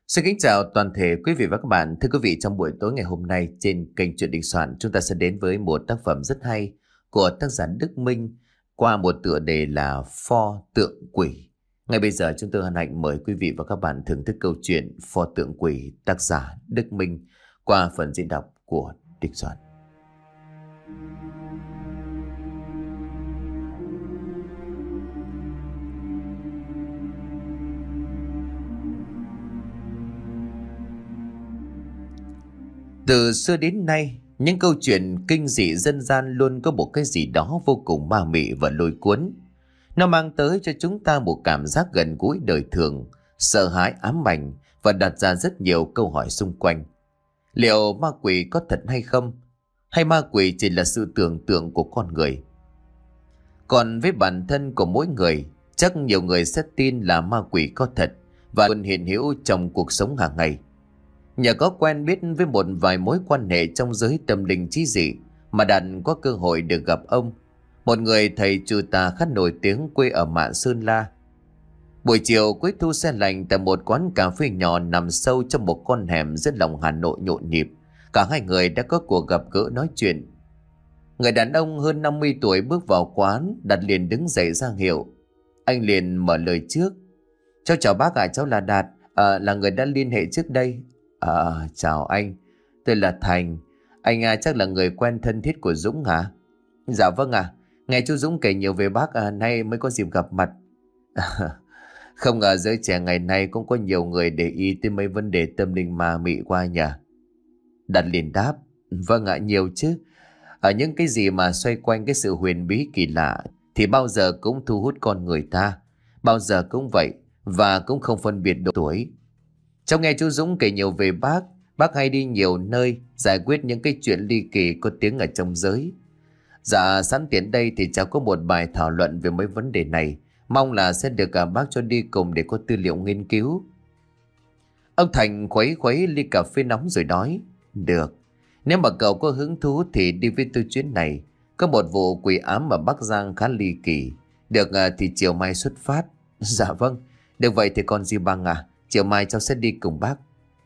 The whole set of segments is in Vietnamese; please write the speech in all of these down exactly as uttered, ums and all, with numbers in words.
Xin kính chào toàn thể quý vị và các bạn. Thưa quý vị, trong buổi tối ngày hôm nay trên kênh Chuyện Đình Soạn, chúng ta sẽ đến với một tác phẩm rất hay của tác giả Đức Minh qua một tựa đề là Pho Tượng Quỷ. Ngay bây giờ chúng tôi hân hạnh mời quý vị và các bạn thưởng thức câu chuyện Pho Tượng Quỷ tác giả Đức Minh qua phần diễn đọc của Đình Soạn. Từ xưa đến nay, những câu chuyện kinh dị dân gian luôn có một cái gì đó vô cùng ma mị và lôi cuốn. Nó mang tới cho chúng ta một cảm giác gần gũi đời thường, sợ hãi ám ảnh và đặt ra rất nhiều câu hỏi xung quanh. Liệu ma quỷ có thật hay không? Hay ma quỷ chỉ là sự tưởng tượng của con người? Còn với bản thân của mỗi người, chắc nhiều người sẽ tin là ma quỷ có thật và luôn hiện hữu trong cuộc sống hàng ngày. Nhờ có quen biết với một vài mối quan hệ trong giới tâm linh trí dị mà Đạt có cơ hội được gặp ông, một người thầy trừ tà khá nổi tiếng quê ở Mạn Sơn La. Buổi chiều cuối thu se lạnh tại một quán cà phê nhỏ nằm sâu trong một con hẻm giữa lòng Hà Nội nhộn nhịp, cả hai người đã có cuộc gặp gỡ nói chuyện. Người đàn ông hơn năm mươi tuổi bước vào quán, Đạt liền đứng dậy ra hiệu. Anh liền mở lời trước. Cháu chào bác ạ, cháu là Đạt, à, là người đã liên hệ trước đây. À, chào anh, tôi là Thành. Anh à, chắc là người quen thân thiết của Dũng hả? Dạ vâng ạ, à. Nghe chú Dũng kể nhiều về bác à, nay mới có dịp gặp mặt. Không ngờ giới trẻ ngày nay cũng có nhiều người để ý tới mấy vấn đề tâm linh ma mị qua nhỉ? Đạt liền đáp. Vâng ạ, à, nhiều chứ. Ở những cái gì mà xoay quanh cái sự huyền bí kỳ lạ thì bao giờ cũng thu hút con người ta. Bao giờ cũng vậy, và cũng không phân biệt độ tuổi. Trong nghe chú Dũng kể nhiều về bác, bác hay đi nhiều nơi giải quyết những cái chuyện ly kỳ có tiếng ở trong giới. Dạ, sẵn tiện đây thì cháu có một bài thảo luận về mấy vấn đề này, mong là sẽ được cả bác cho đi cùng để có tư liệu nghiên cứu. Ông Thành khuấy khuấy ly cà phê nóng rồi nói, được, nếu mà cậu có hứng thú thì đi với tôi chuyến này. Có một vụ quỷ ám ở Bắc Giang khá ly kỳ, được thì chiều mai xuất phát. Dạ vâng, được vậy thì còn gì bằng à, chiều mai cháu sẽ đi cùng bác.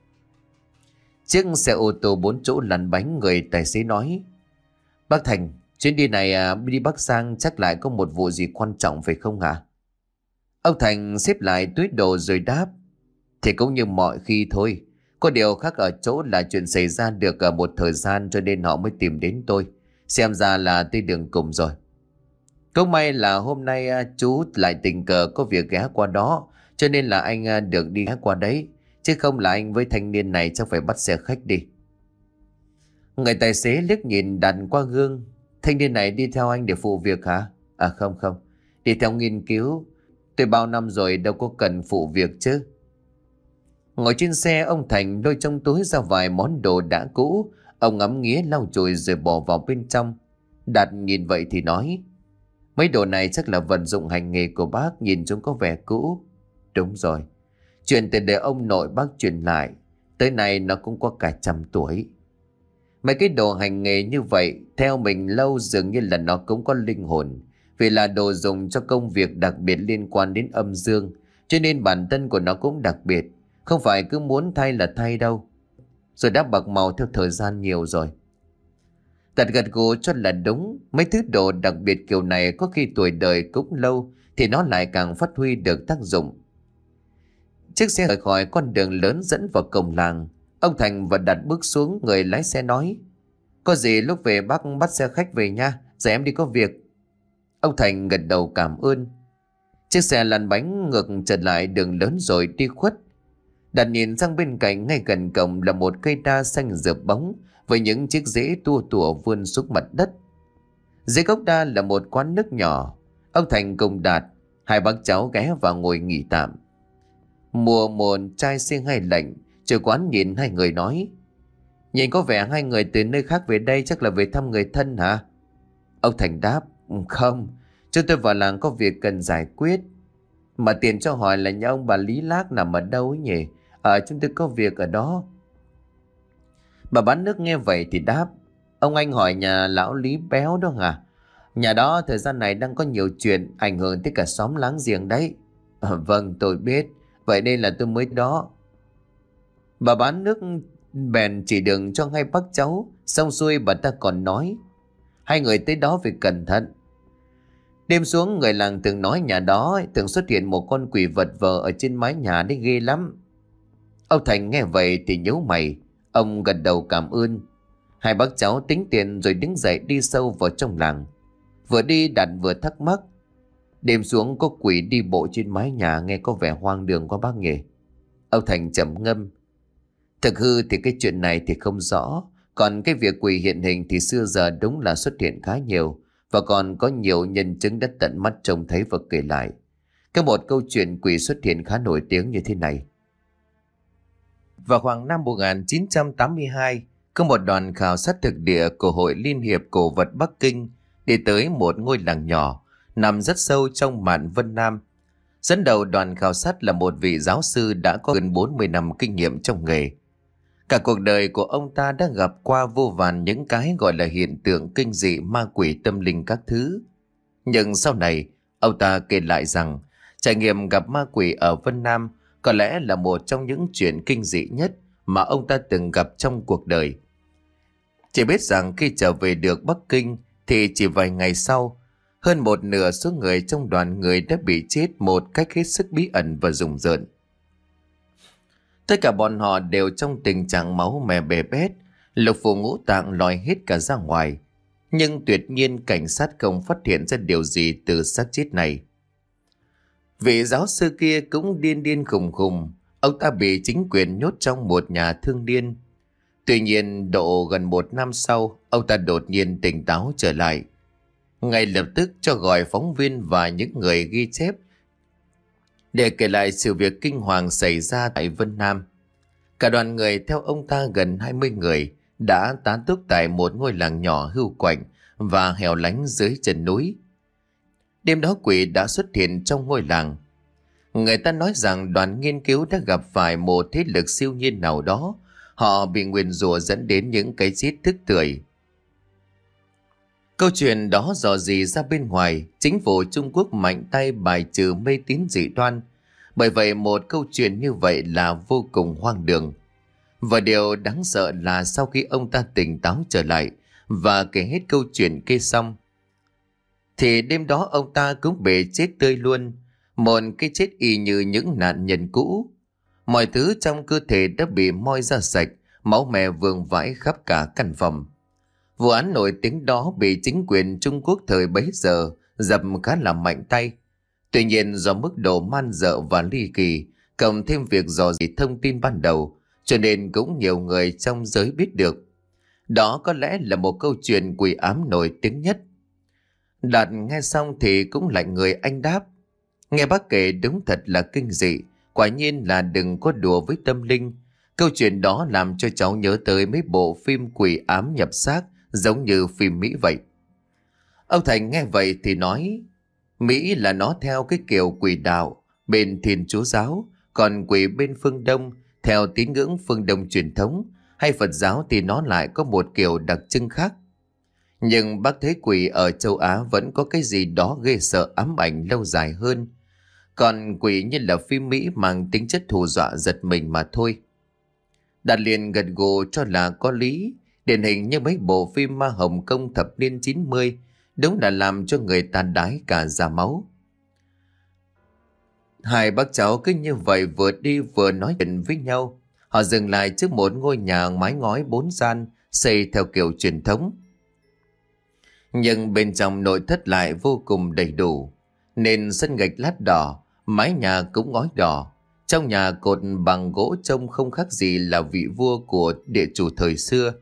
Chiếc xe ô tô bốn chỗ lăn bánh, người tài xế nói, bác Thành, chuyến đi này à, đi Bắc Giang chắc lại có một vụ gì quan trọng phải không hả? Ông Thành xếp lại túi đồ rồi đáp, thì cũng như mọi khi thôi. Có điều khác ở chỗ là chuyện xảy ra được ở một thời gian cho nên họ mới tìm đến tôi. Xem ra là tới đường cùng rồi. Cũng may là hôm nay à, chú lại tình cờ có việc ghé qua đó, cho nên là anh à, được đi ghé qua đấy. Chứ không là anh với thanh niên này chắc phải bắt xe khách đi. Người tài xế liếc nhìn Đạt qua gương. Thanh niên này đi theo anh để phụ việc hả? À không không, đi theo nghiên cứu. Tôi bao năm rồi đâu có cần phụ việc chứ. Ngồi trên xe, ông Thành lôi trong túi ra vài món đồ đã cũ. Ông ngắm nghía lau chùi rồi bỏ vào bên trong. Đạt nhìn vậy thì nói, mấy đồ này chắc là vật dụng hành nghề của bác, nhìn chúng có vẻ cũ. Đúng rồi, chuyện từ đời ông nội bác truyền lại, tới nay nó cũng có cả trăm tuổi. Mấy cái đồ hành nghề như vậy theo mình lâu dường như là nó cũng có linh hồn, vì là đồ dùng cho công việc đặc biệt liên quan đến âm dương, cho nên bản thân của nó cũng đặc biệt, không phải cứ muốn thay là thay đâu. Rồi đã bạc màu theo thời gian nhiều rồi. Tật gật gù cho là đúng. Mấy thứ đồ đặc biệt kiểu này có khi tuổi đời cũng lâu thì nó lại càng phát huy được tác dụng. Chiếc xe rời khỏi con đường lớn dẫn vào cổng làng. Ông Thành và Đạt bước xuống, người lái xe nói, có gì lúc về bác bắt xe khách về nha, giờ em đi có việc. Ông Thành gật đầu cảm ơn. Chiếc xe lăn bánh ngược trở lại đường lớn rồi đi khuất. Đạt nhìn sang bên cạnh, ngay gần cổng là một cây đa xanh rợp bóng với những chiếc rễ tua tủa vươn xuống mặt đất. Dưới gốc đa là một quán nước nhỏ. Ông Thành cùng Đạt, hai bác cháu ghé vào ngồi nghỉ tạm. Mùa một chai riêng hay lạnh, chủ quán nhìn hai người nói, nhìn có vẻ hai người từ nơi khác về đây, chắc là về thăm người thân hả? Ông Thành đáp, không, chúng tôi vào làng có việc cần giải quyết. Mà tiền cho hỏi là nhà ông bà Lý Lác nằm ở đâu ấy nhỉ? Ở chúng tôi có việc ở đó. Bà bán nước nghe vậy thì đáp, ông anh hỏi nhà lão Lý Béo đó hả? Nhà đó thời gian này đang có nhiều chuyện ảnh hưởng tới cả xóm láng giềng đấy. À, vâng, tôi biết, vậy nên là tôi mới đó. Bà bán nước bèn chỉ đường cho hai bác cháu. Xong xuôi bà ta còn nói: hai người tới đó phải cẩn thận. Đêm xuống người làng thường nói nhà đó thường xuất hiện một con quỷ vật vờ ở trên mái nhà đấy, ghê lắm. Ông Thành nghe vậy thì nhíu mày. Ông gật đầu cảm ơn. Hai bác cháu tính tiền rồi đứng dậy đi sâu vào trong làng. Vừa đi Đạt vừa thắc mắc: đêm xuống có quỷ đi bộ trên mái nhà, nghe có vẻ hoang đường quá bác nhỉ? Ông Thành trầm ngâm: thực hư thì cái chuyện này thì không rõ. Còn cái việc quỷ hiện hình thì xưa giờ đúng là xuất hiện khá nhiều. Và còn có nhiều nhân chứng đã tận mắt trông thấy và kể lại. Có một câu chuyện quỷ xuất hiện khá nổi tiếng như thế này. Vào khoảng năm một nghìn chín trăm tám mươi hai, có một đoàn khảo sát thực địa của Hội Liên hiệp Cổ vật Bắc Kinh đi tới một ngôi làng nhỏ nằm rất sâu trong mạn Vân Nam. Dẫn đầu đoàn khảo sát là một vị giáo sư đã có gần bốn mươi năm kinh nghiệm trong nghề. Cả cuộc đời của ông ta đã gặp qua vô vàn những cái gọi là hiện tượng kinh dị, ma quỷ, tâm linh các thứ. Nhưng sau này, ông ta kể lại rằng trải nghiệm gặp ma quỷ ở Vân Nam có lẽ là một trong những chuyện kinh dị nhất mà ông ta từng gặp trong cuộc đời. Chỉ biết rằng khi trở về được Bắc Kinh thì chỉ vài ngày sau, hơn một nửa số người trong đoàn người đã bị chết một cách hết sức bí ẩn và rùng rợn. Tất cả bọn họ đều trong tình trạng máu me bê bết, lục phủ ngũ tạng lòi hết cả ra ngoài. Nhưng tuyệt nhiên cảnh sát không phát hiện ra điều gì từ xác chết này. Vị giáo sư kia cũng điên điên khùng khùng. Ông ta bị chính quyền nhốt trong một nhà thương điên. Tuy nhiên độ gần một năm sau, ông ta đột nhiên tỉnh táo trở lại. Ngay lập tức cho gọi phóng viên và những người ghi chép để kể lại sự việc kinh hoàng xảy ra tại Vân Nam. Cả đoàn người theo ông ta gần hai mươi người đã tán túc tại một ngôi làng nhỏ hưu quạnh và hẻo lánh dưới chân núi. Đêm đó quỷ đã xuất hiện trong ngôi làng. Người ta nói rằng đoàn nghiên cứu đã gặp phải một thế lực siêu nhiên nào đó. Họ bị nguyền rủa dẫn đến những cái chết tức tưởi. Câu chuyện đó dò dỉ ra bên ngoài, chính phủ Trung Quốc mạnh tay bài trừ mê tín dị đoan. Bởi vậy một câu chuyện như vậy là vô cùng hoang đường. Và điều đáng sợ là sau khi ông ta tỉnh táo trở lại và kể hết câu chuyện kia xong, thì đêm đó ông ta cũng bị chết tươi luôn. Một cái chết y như những nạn nhân cũ. Mọi thứ trong cơ thể đã bị moi ra sạch, máu me vương vãi khắp cả căn phòng. Vụ án nổi tiếng đó bị chính quyền Trung Quốc thời bấy giờ dập khá là mạnh tay. Tuy nhiên do mức độ man dợ và ly kỳ, cộng thêm việc dò dỉ thông tin ban đầu, cho nên cũng nhiều người trong giới biết được. Đó có lẽ là một câu chuyện quỷ ám nổi tiếng nhất. Đạt nghe xong thì cũng lạnh người, anh đáp: nghe bác kể đúng thật là kinh dị, quả nhiên là đừng có đùa với tâm linh. Câu chuyện đó làm cho cháu nhớ tới mấy bộ phim quỷ ám nhập xác giống như phim Mỹ vậy. Ông Thành nghe vậy thì nói: Mỹ là nó theo cái kiểu quỷ đạo bên Thiên Chúa giáo, còn quỷ bên phương Đông theo tín ngưỡng phương Đông truyền thống hay Phật giáo thì nó lại có một kiểu đặc trưng khác. Nhưng bác thấy quỷ ở châu Á vẫn có cái gì đó ghê sợ, ám ảnh lâu dài hơn. Còn quỷ như là phim Mỹ mang tính chất hù dọa giật mình mà thôi. Đạt liền gật gù cho là có lý. Điển hình như mấy bộ phim ma Hồng Kông thập niên chín mươi, đúng là làm cho người ta đái cả da máu. Hai bác cháu cứ như vậy vừa đi vừa nói chuyện với nhau. Họ dừng lại trước một ngôi nhà mái ngói bốn gian, xây theo kiểu truyền thống. Nhưng bên trong nội thất lại vô cùng đầy đủ. Nền sân gạch lát đỏ, mái nhà cũng ngói đỏ. Trong nhà cột bằng gỗ trông không khác gì là vị vua của địa chủ thời xưa.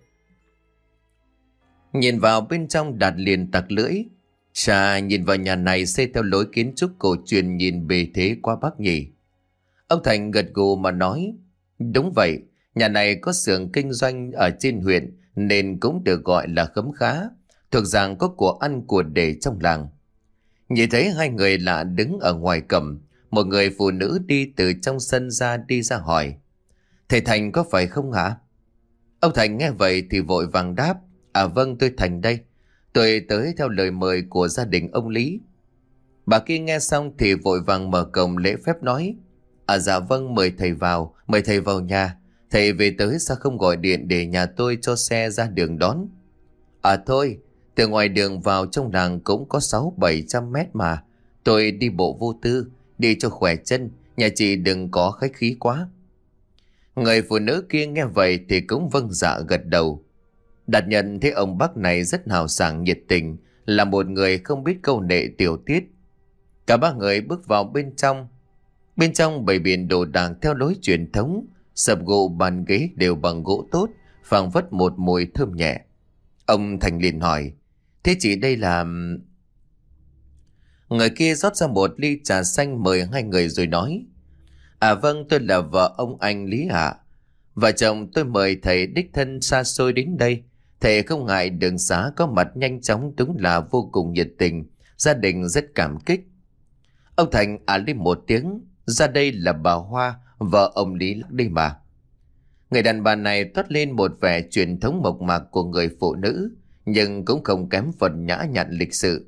Nhìn vào bên trong Đạt liền tặc lưỡi: chà, nhìn vào nhà này xây theo lối kiến trúc cổ truyền, nhìn bề thế quá bác nhỉ. Ông Thành gật gù mà nói: đúng vậy, nhà này có xưởng kinh doanh ở trên huyện nên cũng được gọi là khấm khá, thuộc dạng có của ăn của để trong làng. Nhìn thấy hai người lạ đứng ở ngoài cổng, một người phụ nữ đi từ trong sân ra đi ra hỏi: thầy Thành có phải không hả? Ông Thành nghe vậy thì vội vàng đáp: à vâng, tôi Thành đây. Tôi tới theo lời mời của gia đình ông Lý. Bà kia nghe xong thì vội vàng mở cổng lễ phép nói: à dạ vâng, mời thầy vào, mời thầy vào nhà. Thầy về tới sao không gọi điện để nhà tôi cho xe ra đường đón? À thôi, từ ngoài đường vào trong làng cũng có sáu bảy trăm mét mà. Tôi đi bộ vô tư, đi cho khỏe chân, nhà chị đừng có khách khí quá. Người phụ nữ kia nghe vậy thì cũng vâng dạ gật đầu. Đạt nhận thấy ông bác này rất hào sảng nhiệt tình, là một người không biết câu nệ tiểu tiết. Cả ba người bước vào bên trong. Bên trong bày biện đồ đạc theo lối truyền thống, sập gỗ bàn ghế đều bằng gỗ tốt, phảng phất một mùi thơm nhẹ. Ông Thành liền hỏi, thế chị đây là... Người kia rót ra một ly trà xanh mời hai người rồi nói, à vâng, tôi là vợ ông anh Lý ạ. Vợ chồng tôi mời thầy đích thân xa xôi đến đây. Thầy không ngại đường xá có mặt nhanh chóng, đúng là vô cùng nhiệt tình. Gia đình rất cảm kích. Ông Thành à lên một tiếng, ra đây là bà Hoa, vợ ông Lý đi mà. Người đàn bà này toát lên một vẻ truyền thống mộc mạc của người phụ nữ, nhưng cũng không kém phần nhã nhặn lịch sự.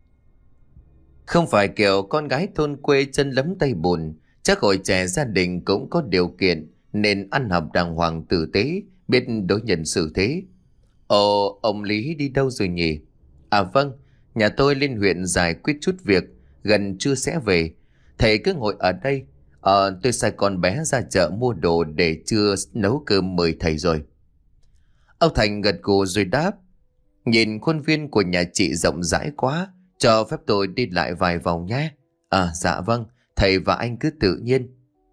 Không phải kiểu con gái thôn quê chân lấm tay bùn, chắc hồi trẻ gia đình cũng có điều kiện nên ăn học đàng hoàng tử tế, biết đối nhân xử thế. Ồ, ông Lý đi đâu rồi nhỉ? À vâng, nhà tôi lên huyện giải quyết chút việc, gần trưa sẽ về. Thầy cứ ngồi ở đây. Ờ, tôi sai con bé ra chợ mua đồ để trưa nấu cơm mời thầy rồi. Ông Thành gật gù rồi đáp, nhìn khuôn viên của nhà chị rộng rãi quá, cho phép tôi đi lại vài vòng nhé. À dạ vâng, thầy và anh cứ tự nhiên.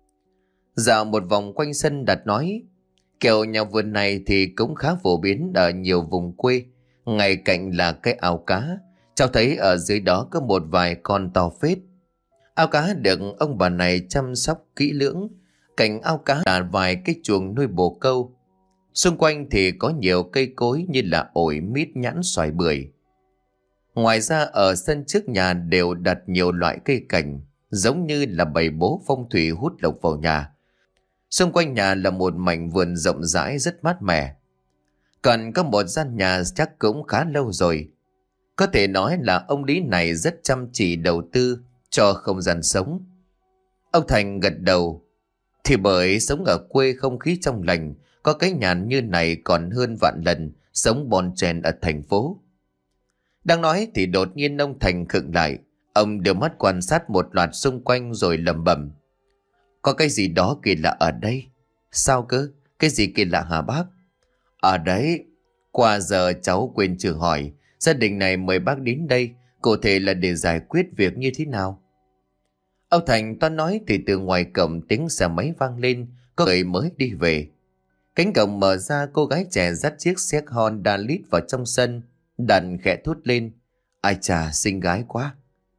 Dạo một vòng quanh sân, Đạt nói, kiểu nhà vườn này thì cũng khá phổ biến ở nhiều vùng quê. Ngay cạnh là cái ao cá, cháu thấy ở dưới đó có một vài con to phết. Ao cá được ông bà này chăm sóc kỹ lưỡng. Cạnh ao cá là vài cái chuồng nuôi bồ câu. Xung quanh thì có nhiều cây cối như là ổi, mít, nhãn, xoài, bưởi. Ngoài ra ở sân trước nhà đều đặt nhiều loại cây cảnh, giống như là bày bố phong thủy hút lộc vào nhà. Xung quanh nhà là một mảnh vườn rộng rãi rất mát mẻ. Còn có một gian nhà chắc cũng khá lâu rồi. Có thể nói là ông Lý này rất chăm chỉ đầu tư cho không gian sống. Ông Thành gật đầu. Thì bởi sống ở quê không khí trong lành, có cái nhà như này còn hơn vạn lần sống bon chen ở thành phố. Đang nói thì đột nhiên ông Thành khựng lại. Ông đưa mắt quan sát một loạt xung quanh rồi lẩm bẩm, có cái gì đó kỳ lạ ở đây. Sao cơ? Cái gì kỳ lạ hả bác? Ở đấy, qua giờ cháu quên chưa hỏi, gia đình này mời bác đến đây, cụ thể là để giải quyết việc như thế nào? Ông Thành toan nói thì từ ngoài cổng tiếng xe máy vang lên, có người mới đi về. Cánh cổng mở ra, cô gái trẻ dắt chiếc xe Honda lít vào trong sân, đàn khẽ thốt lên, ai chà, xinh gái quá.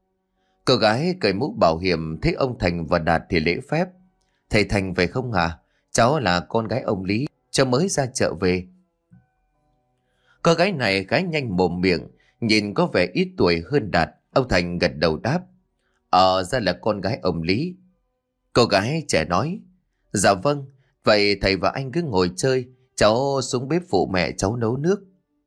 Cô gái cởi mũ bảo hiểm, thấy ông Thành và Đạt thì lễ phép. Thầy Thành về không hả? Cháu là con gái ông Lý, cháu mới ra chợ về. Cô gái này khá nhanh mồm miệng, nhìn có vẻ ít tuổi hơn Đạt. Ông Thành gật đầu đáp, Ờ ra là con gái ông Lý. Cô gái trẻ nói, dạ vâng, vậy thầy và anh cứ ngồi chơi, cháu xuống bếp phụ mẹ cháu nấu nước.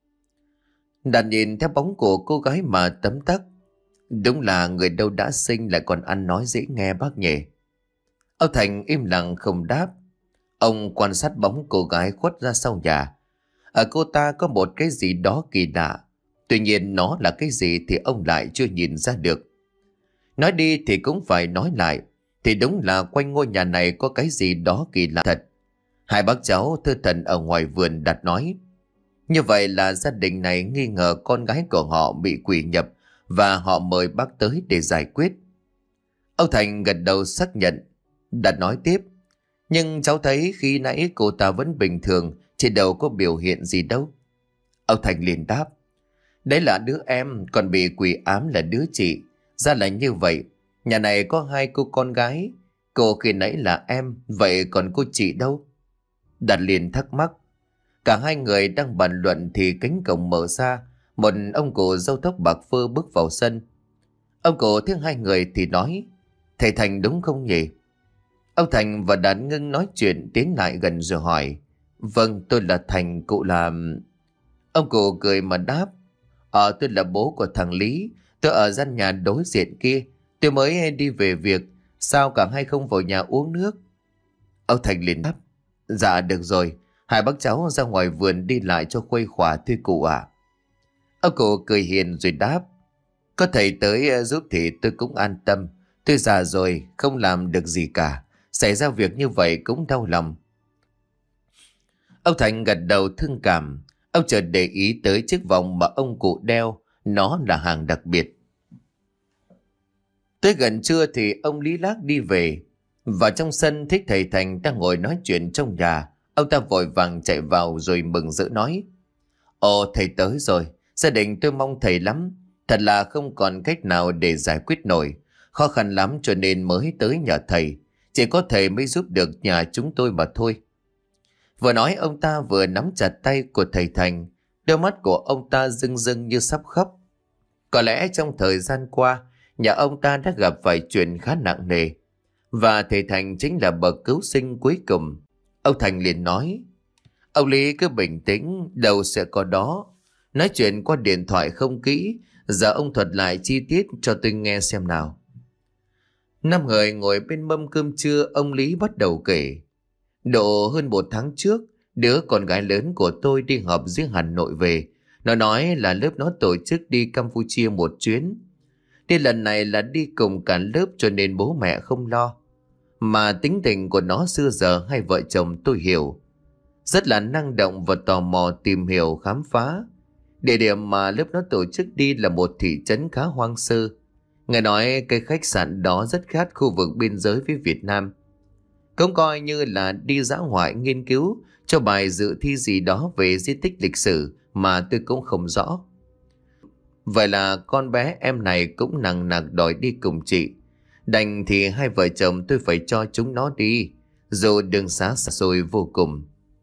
Đạt nhìn theo bóng của cô gái mà tấm tắc. Đúng là người đâu đã sinh lại còn ăn nói dễ nghe bác nhỉ. Ông Thành im lặng không đáp. Ông quan sát bóng cô gái khuất ra sau nhà. Ở cô ta có một cái gì đó kỳ lạ. Tuy nhiên nó là cái gì thì ông lại chưa nhìn ra được. Nói đi thì cũng phải nói lại. Thì đúng là quanh ngôi nhà này có cái gì đó kỳ lạ thật. Hai bác cháu thư thần ở ngoài vườn đặt nói. Như vậy là gia đình này nghi ngờ con gái của họ bị quỷ nhập và họ mời bác tới để giải quyết. Ông Thành gật đầu xác nhận. Đạt nói tiếp, nhưng cháu thấy khi nãy cô ta vẫn bình thường, chứ đâu có biểu hiện gì đâu. Ông Thành liền đáp, đấy là đứa em, còn bị quỷ ám là đứa chị. Ra là như vậy, nhà này có hai cô con gái. Cô khi nãy là em, vậy còn cô chị đâu? Đạt liền thắc mắc. Cả hai người đang bàn luận thì cánh cổng mở ra, một ông cụ râu tóc bạc phơ bước vào sân. Ông cụ thấy hai người thì nói, thầy Thành đúng không nhỉ? Ông Thành và Đạt ngưng nói chuyện, tiến lại gần rồi hỏi, vâng, tôi là Thành, cụ là... Ông cụ cười mà đáp, ờ tôi là bố của thằng Lý, tôi ở gian nhà đối diện kia, tôi mới đi về việc, sao cả hai không vào nhà uống nước? Ông Thành liền đáp, Dạ được rồi, hai bác cháu ra ngoài vườn đi lại cho khuây khỏa thưa cụ ạ. Ông cụ cười hiền rồi đáp. Có thầy tới ờ, giúp thì tôi cũng an tâm. Tôi già rồi, không làm được gì cả. Xảy ra việc như vậy cũng đau lòng. Ông Thành gật đầu thương cảm. Ông chợt để ý tới chiếc vòng mà ông cụ đeo. Nó là hàng đặc biệt. Tới gần trưa thì ông Lý Lác đi về. Vào trong sân thấy thầy Thành đang ngồi nói chuyện trong nhà. Ông ta vội vàng chạy vào rồi mừng rỡ nói. Ồ, thầy tới rồi. Gia đình tôi mong thầy lắm. Thật là không còn cách nào để giải quyết nổi. Khó khăn lắm cho nên mới tới nhờ thầy. Chỉ có thầy mới giúp được nhà chúng tôi mà thôi. Vừa nói ông ta vừa nắm chặt tay của thầy Thành. Đôi mắt của ông ta rưng rưng như sắp khóc. Có lẽ trong thời gian qua, nhà ông ta đã gặp phải chuyện khá nặng nề. Và thầy Thành chính là bậc cứu sinh cuối cùng. Ông Thành liền nói. Ông Lý cứ bình tĩnh, đâu sẽ có đó. Nói chuyện qua điện thoại không kỹ. Giờ ông thuật lại chi tiết cho tôi nghe xem nào. Năm người ngồi bên mâm cơm trưa, ông Lý bắt đầu kể. Độ hơn một tháng trước, đứa con gái lớn của tôi đi học dưới Hà Nội về. Nó nói là lớp nó tổ chức đi Campuchia một chuyến. Đi lần này là đi cùng cả lớp cho nên bố mẹ không lo. Mà tính tình của nó xưa giờ hai vợ chồng tôi hiểu. Rất là năng động và tò mò tìm hiểu khám phá. Địa điểm mà lớp nó tổ chức đi là một thị trấn khá hoang sơ. Nghe nói cái khách sạn đó rất khác khu vực biên giới với Việt Nam. Cũng coi như là đi dã ngoại nghiên cứu cho bài dự thi gì đó về di tích lịch sử mà tôi cũng không rõ. Vậy là con bé em này cũng nằng nặc đòi đi cùng chị. Đành thì hai vợ chồng tôi phải cho chúng nó đi, dù đường xá xa xôi vô cùng.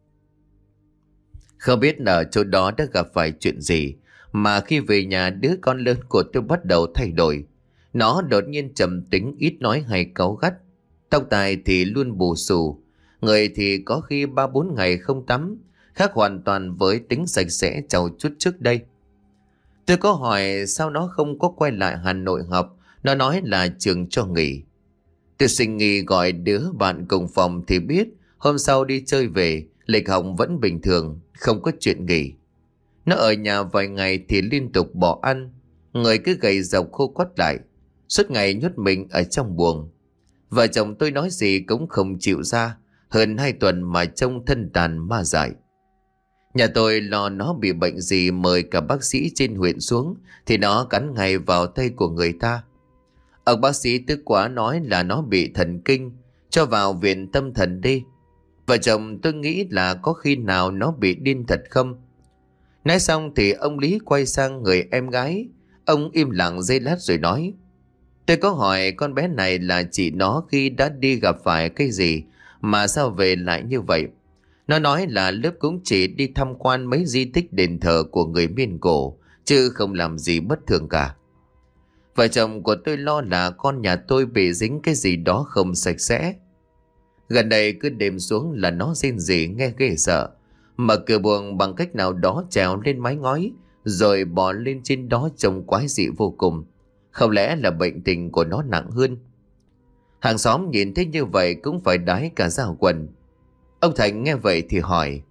Không biết ở chỗ đó đã gặp phải chuyện gì mà khi về nhà đứa con lớn của tôi bắt đầu thay đổi. Nó đột nhiên trầm tính, ít nói hay cáu gắt. Tóc tai thì luôn bù xù. Người thì có khi ba bốn ngày không tắm, khác hoàn toàn với tính sạch sẽ trau chuốt trước đây. Tôi có hỏi sao nó không có quay lại Hà Nội học. Nó nói là trường cho nghỉ. Tôi sinh nghi gọi đứa bạn cùng phòng thì biết hôm sau đi chơi về, lịch học vẫn bình thường, không có chuyện nghỉ. Nó ở nhà vài ngày thì liên tục bỏ ăn, người cứ gầy dọc khô quắt lại, suốt ngày nhốt mình ở trong buồng. Vợ chồng tôi nói gì cũng không chịu ra, hơn hai tuần mà trông thân tàn ma dại. Nhà tôi lo nó bị bệnh gì mời cả bác sĩ trên huyện xuống thì nó cắn ngay vào tay của người ta. Ông bác sĩ tức quá nói là nó bị thần kinh, cho vào viện tâm thần đi. Vợ chồng tôi nghĩ là có khi nào nó bị điên thật không. Nói xong thì ông Lý quay sang người em gái. Ông im lặng giây lát rồi nói. Tôi có hỏi con bé này là chị nó khi đã đi gặp phải cái gì mà sao về lại như vậy. Nó nói là lớp cũng chỉ đi tham quan mấy di tích đền thờ của người Miên Cổ, chứ không làm gì bất thường cả. Vợ chồng của tôi lo là con nhà tôi bị dính cái gì đó không sạch sẽ. Gần đây cứ đêm xuống là nó rên rỉ nghe ghê sợ. Mở cửa buồng bằng cách nào đó trèo lên mái ngói, rồi bò lên trên đó trông quái dị vô cùng. Không lẽ là bệnh tình của nó nặng hơn? Hàng xóm nhìn thấy như vậy cũng phải đái cả da quần. Ông Thành nghe vậy thì hỏi.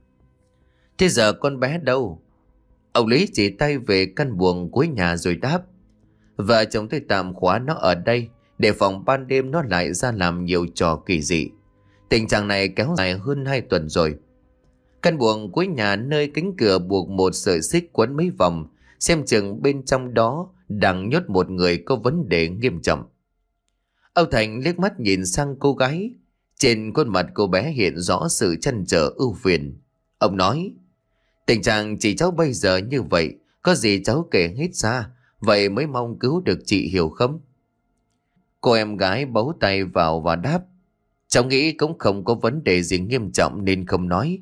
Thế giờ con bé đâu? Ông Lý chỉ tay về căn buồng cuối nhà rồi đáp. Vợ chồng tôi tạm khóa nó ở đây để phòng ban đêm nó lại ra làm nhiều trò kỳ dị. Tình trạng này kéo dài hơn hai tuần rồi. Căn buồng cuối nhà nơi cánh cửa buộc một sợi xích quấn mấy vòng, xem chừng bên trong đó đang nhốt một người có vấn đề nghiêm trọng. Ông Thành liếc mắt nhìn sang cô gái. Trên khuôn mặt cô bé hiện rõ sự trăn trở ưu phiền. Ông nói, tình trạng chị cháu bây giờ như vậy, có gì cháu kể hết ra, vậy mới mong cứu được chị, hiểu không? Cô em gái bấu tay vào và đáp, cháu nghĩ cũng không có vấn đề gì nghiêm trọng nên không nói.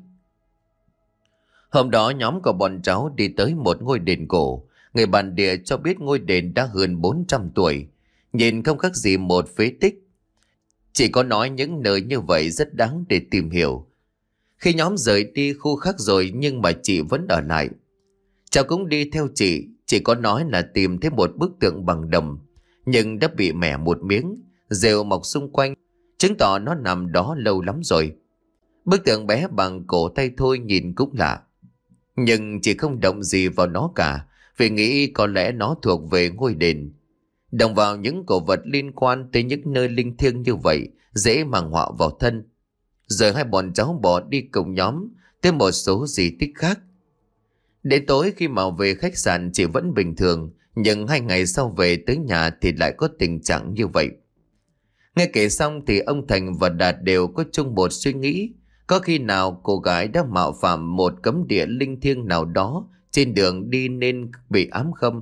Hôm đó nhóm của bọn cháu đi tới một ngôi đền cổ. Người bản địa cho biết ngôi đền đã hơn bốn trăm tuổi, nhìn không khác gì một phế tích. Chỉ có nói những nơi như vậy rất đáng để tìm hiểu. Khi nhóm rời đi khu khác rồi nhưng mà chị vẫn ở lại. Cháu cũng đi theo chị, chỉ có nói là tìm thấy một bức tượng bằng đồng, nhưng đã bị mẻ một miếng, rêu mọc xung quanh, chứng tỏ nó nằm đó lâu lắm rồi. Bức tượng bé bằng cổ tay thôi nhìn cũng lạ. Nhưng chỉ không động gì vào nó cả, vì nghĩ có lẽ nó thuộc về ngôi đền. Động vào những cổ vật liên quan tới những nơi linh thiêng như vậy dễ mang họa vào thân. Rồi hai bọn cháu bỏ đi cùng nhóm tới một số di tích khác. Đến tối khi mà về khách sạn chỉ vẫn bình thường, nhưng hai ngày sau về tới nhà thì lại có tình trạng như vậy. Nghe kể xong thì ông Thành và Đạt đều có chung một suy nghĩ. Có khi nào cô gái đã mạo phạm một cấm địa linh thiêng nào đó trên đường đi nên bị ám không?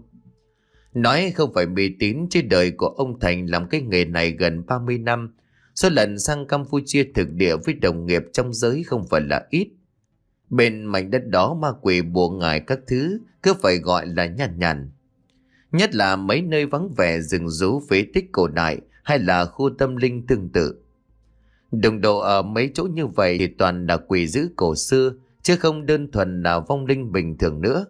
Nói không phải mê tín, chứ đời của ông Thành làm cái nghề này gần ba mươi năm. Số lần sang Campuchia thực địa với đồng nghiệp trong giới không phải là ít. Bên mảnh đất đó ma quỷ bùa ngải các thứ cứ phải gọi là nhàn nhàn. Nhất là mấy nơi vắng vẻ rừng rú phế tích cổ đại hay là khu tâm linh tương tự. Đồng độ ở mấy chỗ như vậy thì toàn là quỷ dữ cổ xưa, chứ không đơn thuần là vong linh bình thường nữa.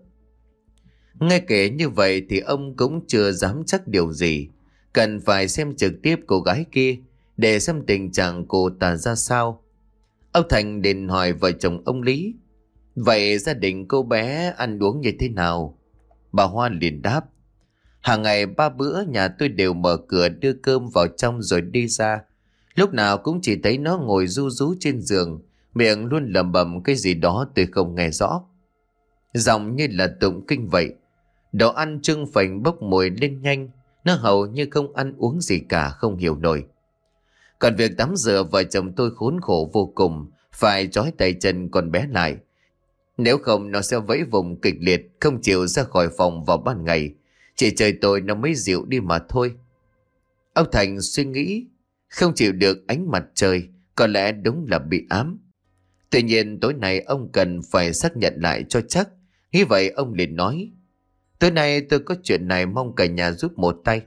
Nghe kể như vậy thì ông cũng chưa dám chắc điều gì. Cần phải xem trực tiếp cô gái kia để xem tình trạng cô ta ra sao. Ông Thành đến hỏi vợ chồng ông Lý: vậy gia đình cô bé ăn uống như thế nào? Bà Hoa liền đáp: hàng ngày ba bữa nhà tôi đều mở cửa đưa cơm vào trong rồi đi ra. Lúc nào cũng chỉ thấy nó ngồi ru rú trên giường, miệng luôn lẩm bẩm cái gì đó tôi không nghe rõ. Giọng như là tụng kinh vậy. Đồ ăn trưng phành bốc mùi lên nhanh, nó hầu như không ăn uống gì cả, không hiểu nổi. Còn việc tắm rửa vợ chồng tôi khốn khổ vô cùng, phải trói tay chân con bé lại. Nếu không nó sẽ vẫy vùng kịch liệt, không chịu ra khỏi phòng vào ban ngày. Chỉ trời tối nó mới dịu đi mà thôi. Ông Thành suy nghĩ, không chịu được ánh mặt trời, có lẽ đúng là bị ám. Tuy nhiên tối nay ông cần phải xác nhận lại cho chắc. Nghĩ vậy ông liền nói: tối nay tôi có chuyện này, mong cả nhà giúp một tay.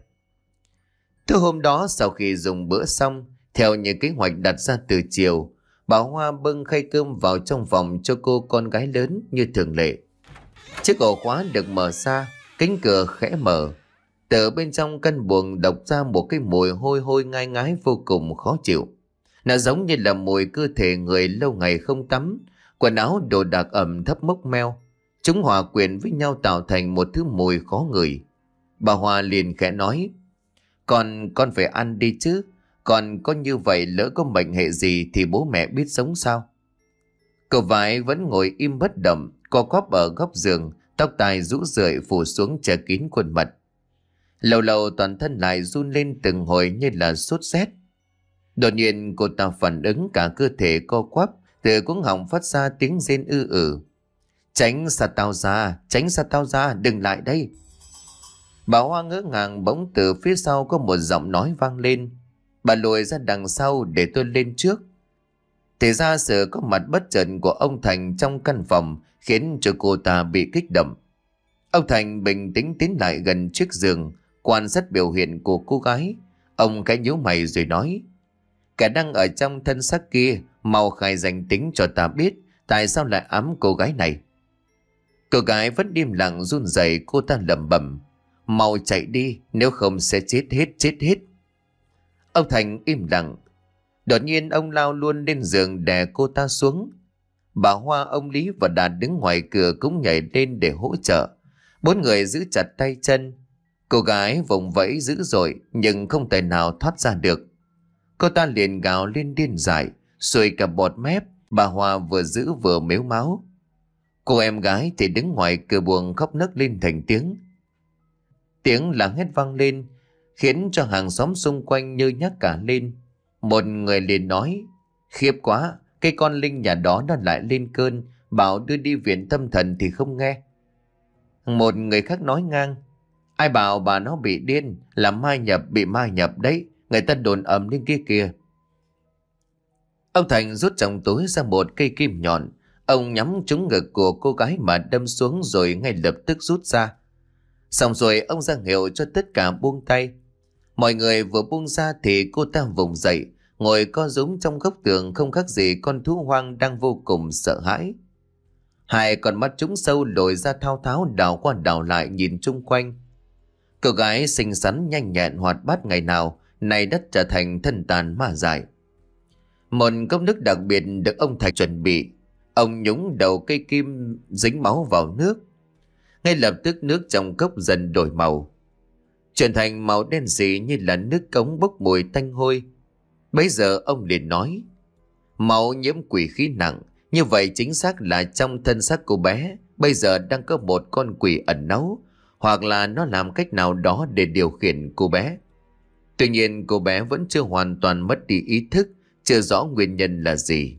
Tối hôm đó sau khi dùng bữa xong, theo những kế hoạch đặt ra từ chiều, bà Hoa bưng khay cơm vào trong phòng cho cô con gái lớn như thường lệ. Chiếc ổ khóa được mở ra, cánh cửa khẽ mở. Từ bên trong căn buồng độc ra một cái mùi hôi hôi ngai ngái vô cùng khó chịu. Nó giống như là mùi cơ thể người lâu ngày không tắm, quần áo đồ đạc ẩm thấp mốc meo. Chúng hòa quyện với nhau tạo thành một thứ mùi khó ngửi. Bà Hoa liền khẽ nói: Con, con phải ăn đi chứ. Còn có như vậy lỡ có mệnh hệ gì thì bố mẹ biết sống sao? Cậu Vải vẫn ngồi im bất động, co quắp ở góc giường, tóc tai rũ rượi phủ xuống che kín khuôn mặt. Lâu lâu toàn thân lại run lên từng hồi như là sốt rét. Đột nhiên cô ta phản ứng, cả cơ thể co quắp, từ cuống họng phát ra tiếng rên ư ử. Tránh xa tao ra, tránh xa tao ra, đừng lại đây. Bà Hoa ngỡ ngàng, bỗng từ phía sau có một giọng nói vang lên. Bà lùi ra đằng sau để tôi lên trước. Thì ra sự có mặt bất chợt của ông Thành trong căn phòng khiến cho cô ta bị kích động. Ông Thành bình tĩnh tiến lại gần chiếc giường, quan sát biểu hiện của cô gái. Ông cái nhíu mày rồi nói: kẻ đang ở trong thân xác kia, mau khai danh tính cho ta biết tại sao lại ám cô gái này. Cô gái vẫn im lặng run rẩy, cô ta lẩm bẩm: mau chạy đi, nếu không sẽ chết hết, chết hết. Ông Thành im lặng. Đột nhiên ông lao luôn lên giường đè cô ta xuống. Bà Hoa, ông Lý và Đạt đứng ngoài cửa cũng nhảy lên để hỗ trợ. Bốn người giữ chặt tay chân. Cô gái vùng vẫy dữ dội nhưng không thể nào thoát ra được. Cô ta liền gào lên điên dại, xuôi cả bọt mép. Bà Hoa vừa giữ vừa mếu máo. Cô em gái thì đứng ngoài cửa buồng khóc nấc lên thành tiếng. Tiếng la hét vang lên khiến cho hàng xóm xung quanh nhơ nhác cả lên. Một người liền nói: khiếp quá, cái con Linh nhà đó nó lại lên cơn, bảo đưa đi viện tâm thần thì không nghe. Một người khác nói ngang: ai bảo bà nó bị điên, là mai nhập, bị mai nhập đấy, người ta đồn ầm lên kia kìa. Ông Thành rút trong túi ra một cây kim nhọn. Ông nhắm trúng ngực của cô gái mà đâm xuống rồi ngay lập tức rút ra. Xong rồi ông ra hiệu cho tất cả buông tay. Mọi người vừa buông ra thì cô ta vùng dậy, ngồi co rúm trong góc tường không khác gì con thú hoang đang vô cùng sợ hãi. Hai con mắt trũng sâu lồi ra thao tháo đảo qua đảo lại nhìn chung quanh. Cô gái xinh xắn nhanh nhẹn hoạt bát ngày nào nay đất trở thành thân tàn ma dại. Một cốc nước đặc biệt được ông Thành chuẩn bị. Ông nhúng đầu cây kim dính máu vào nước. Ngay lập tức nước trong cốc dần đổi màu, chuyển thành màu đen sì như là nước cống bốc mùi tanh hôi. Bấy giờ ông liền nói: máu nhiễm quỷ khí nặng, như vậy chính xác là trong thân xác cô bé bây giờ đang có một con quỷ ẩn náu, hoặc là nó làm cách nào đó để điều khiển cô bé. Tuy nhiên cô bé vẫn chưa hoàn toàn mất đi ý thức, chưa rõ nguyên nhân là gì.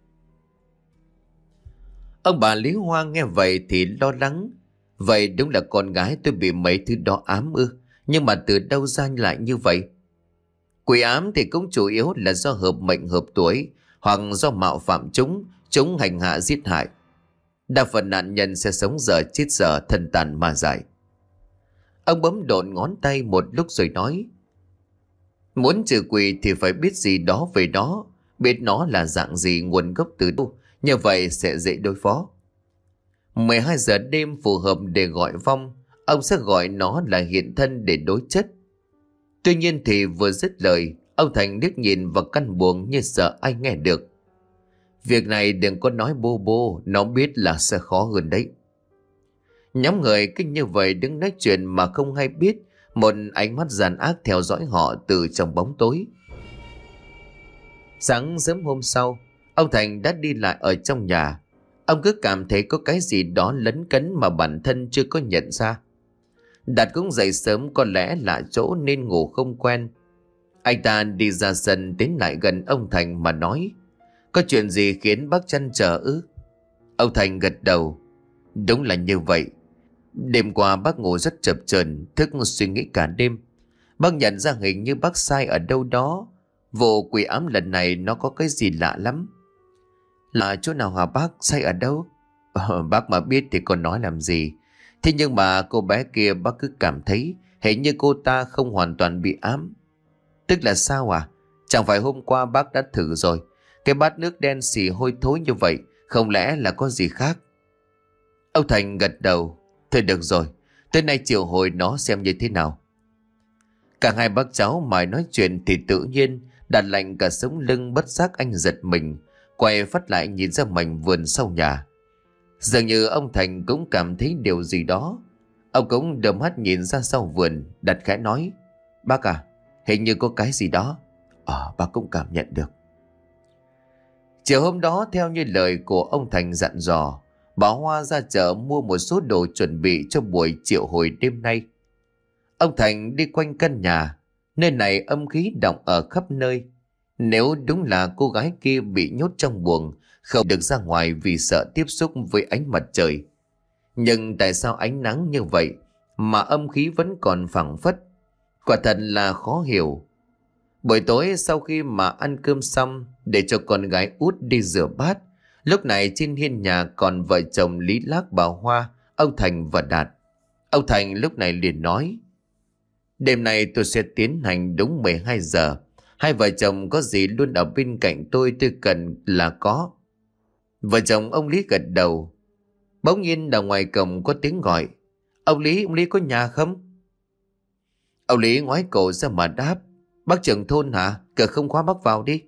Ông bà Lý Hoa nghe vậy thì lo lắng. Vậy đúng là con gái tôi bị mấy thứ đó ám ư? Nhưng mà từ đâu ra lại như vậy? Quỷ ám thì cũng chủ yếu là do hợp mệnh hợp tuổi, hoặc do mạo phạm chúng, chúng hành hạ giết hại. Đa phần nạn nhân sẽ sống dở chết dở, thân tàn ma dại. Ông bấm độn ngón tay một lúc rồi nói: muốn trừ quỷ thì phải biết gì đó về nó, biết nó là dạng gì, nguồn gốc từ đâu, như vậy sẽ dễ đối phó. mười hai giờ đêm phù hợp để gọi vong, ông sẽ gọi nó là hiện thân để đối chất. Tuy nhiên thì vừa dứt lời, ông Thành liếc nhìn vào căn buồng như sợ ai nghe được. Việc này đừng có nói bô bô, nó biết là sẽ khó hơn đấy. Nhóm người kinh như vậy đứng nói chuyện mà không hay biết, một ánh mắt gian ác theo dõi họ từ trong bóng tối. Sáng sớm hôm sau, ông Thành đã đi lại ở trong nhà. Ông cứ cảm thấy có cái gì đó lấn cấn mà bản thân chưa có nhận ra. Đạt cũng dậy sớm, có lẽ lạ chỗ nên ngủ không quen. Anh ta đi ra sân tiến lại gần ông Thành mà nói: có chuyện gì khiến bác chăn trở ư? Ông Thành gật đầu: đúng là như vậy. Đêm qua bác ngủ rất chập chờn, thức suy nghĩ cả đêm. Bác nhận ra hình như bác sai ở đâu đó. Vụ quỷ ám lần này nó có cái gì lạ lắm. Là chỗ nào hả bác? Sai ở đâu? Ờ, bác mà biết thì còn nói làm gì. Thế nhưng mà cô bé kia bác cứ cảm thấy hình như cô ta không hoàn toàn bị ám. Tức là sao à? Chẳng phải hôm qua bác đã thử rồi, cái bát nước đen xì hôi thối như vậy, không lẽ là có gì khác? Ông Thành gật đầu: thôi được rồi, tới nay triệu hồi nó xem như thế nào. Cả hai bác cháu mãi nói chuyện thì tự nhiên Đạt lạnh cả sống lưng, bất giác anh giật mình, quay phát lại nhìn ra mảnh vườn sau nhà. Dường như ông Thành cũng cảm thấy điều gì đó. Ông cũng đưa mắt nhìn ra sau vườn. Đạt khẽ nói: bác à, hình như có cái gì đó. Ờ, bác cũng cảm nhận được. Chiều hôm đó, theo như lời của ông Thành dặn dò, bà Hoa ra chợ mua một số đồ chuẩn bị cho buổi triệu hồi đêm nay. Ông Thành đi quanh căn nhà. Nơi này âm khí đọng ở khắp nơi. Nếu đúng là cô gái kia bị nhốt trong buồng, không được ra ngoài vì sợ tiếp xúc với ánh mặt trời. Nhưng tại sao ánh nắng như vậy mà âm khí vẫn còn phảng phất? Quả thật là khó hiểu. Buổi tối sau khi mà ăn cơm xong, để cho con gái út đi rửa bát, lúc này trên hiên nhà còn vợ chồng Lý Lác, bà Hoa, ông Thành và Đạt. Ông Thành lúc này liền nói: đêm nay tôi sẽ tiến hành đúng mười hai giờ. Hai vợ chồng có gì luôn ở bên cạnh tôi, tôi cần là có. Vợ chồng ông Lý gật đầu. Bỗng nhiên ở ngoài cổng có tiếng gọi: ông Lý, ông Lý có nhà không? Ông Lý ngoái cổ ra mà đáp: bác trưởng thôn hả? Cửa không khóa, bác vào đi.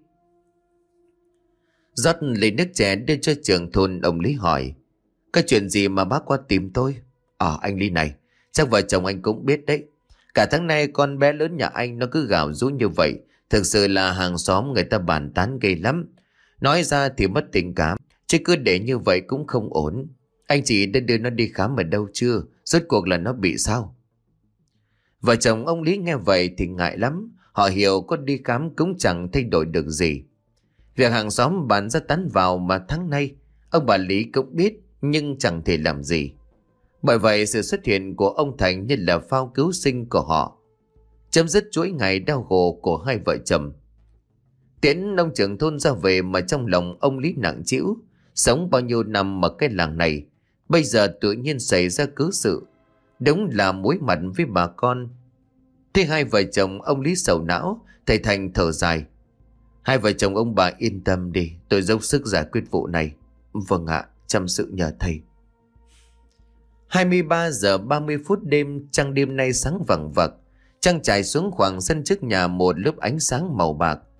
Rót lấy nước chè đưa cho trưởng thôn, ông Lý hỏi: cái chuyện gì mà bác qua tìm tôi? Ờ, anh Lý này, chắc vợ chồng anh cũng biết đấy. Cả tháng nay con bé lớn nhà anh nó cứ gào rú như vậy. Thực sự là hàng xóm người ta bàn tán ghê lắm. Nói ra thì mất tình cảm, chứ cứ để như vậy cũng không ổn. Anh chị đã đưa nó đi khám ở đâu chưa? Rốt cuộc là nó bị sao? Vợ chồng ông Lý nghe vậy thì ngại lắm. Họ hiểu có đi khám cũng chẳng thay đổi được gì. Việc hàng xóm bàn ra tán vào mà tháng nay ông bà Lý cũng biết, nhưng chẳng thể làm gì. Bởi vậy sự xuất hiện của ông Thành như là phao cứu sinh của họ, chấm dứt chuỗi ngày đau khổ của hai vợ chồng. Tiễn ông trưởng thôn ra về mà trong lòng ông Lý nặng trĩu. Sống bao nhiêu năm ở cái làng này, bây giờ tự nhiên xảy ra cớ sự, đúng là mối mặt với bà con. Thế hai vợ chồng ông Lý sầu não, thầy Thành thở dài: hai vợ chồng ông bà yên tâm đi, tôi dốc sức giải quyết vụ này. Vâng ạ, chăm sự nhờ thầy. hai mươi ba giờ ba mươi phút đêm, trăng đêm nay sáng vằng vặc. Trăng trải xuống khoảng sân trước nhà một lớp ánh sáng màu bạc.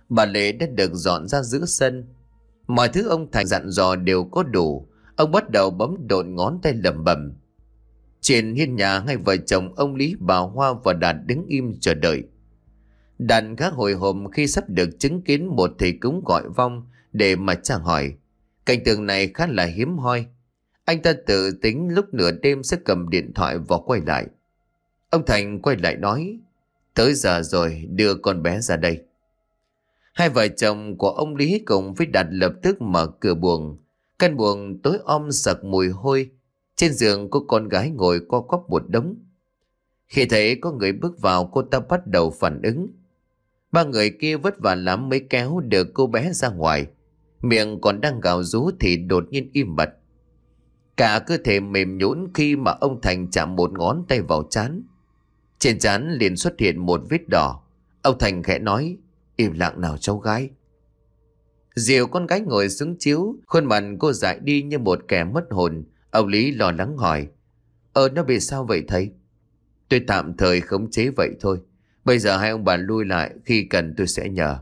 Bà Lệ đã được dọn ra giữa sân. Mọi thứ ông Thành dặn dò đều có đủ. Ông bắt đầu bấm độn ngón tay lẩm bẩm. Trên hiên nhà, hai vợ chồng ông Lý, bà Hoa và Đạt đứng im chờ đợi. Đạt khá hồi hộp khi sắp được chứng kiến một thầy cúng gọi vong để mà tra hỏi. Cảnh tượng này khá là hiếm hoi. Anh ta tự tính lúc nửa đêm sẽ cầm điện thoại và quay lại. Ông Thành quay lại nói, tới giờ rồi, đưa con bé ra đây. Hai vợ chồng của ông Lý cùng với Đạt lập tức mở cửa buồng. Căn buồng tối om sặc mùi hôi. Trên giường có con gái ngồi co quắp một đống. Khi thấy có người bước vào, cô ta bắt đầu phản ứng. Ba người kia vất vả lắm mới kéo được cô bé ra ngoài. Miệng còn đang gào rú thì đột nhiên im bặt. Cả cơ thể mềm nhũn khi mà ông Thành chạm một ngón tay vào trán. Trên trán liền xuất hiện một vết đỏ. Ông Thành khẽ nói, im lặng nào cháu gái. Dìu con gái ngồi xuống chiếu, khuôn mặt cô dại đi như một kẻ mất hồn. Ông Lý lo lắng hỏi, Ờ nó bị sao vậy thầy? Tôi tạm thời khống chế vậy thôi. Bây giờ hai ông bà lui lại, khi cần tôi sẽ nhờ.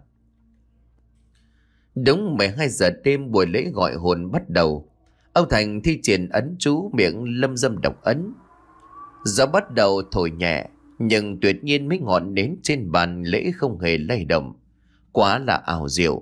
Đúng mười hai giờ đêm, buổi lễ gọi hồn bắt đầu. Ông Thành thi triển ấn chú, miệng lâm dâm đọc ấn. Gió bắt đầu thổi nhẹ, nhưng tuyệt nhiên mấy ngọn nến trên bàn lễ không hề lay động. Quá là ảo diệu.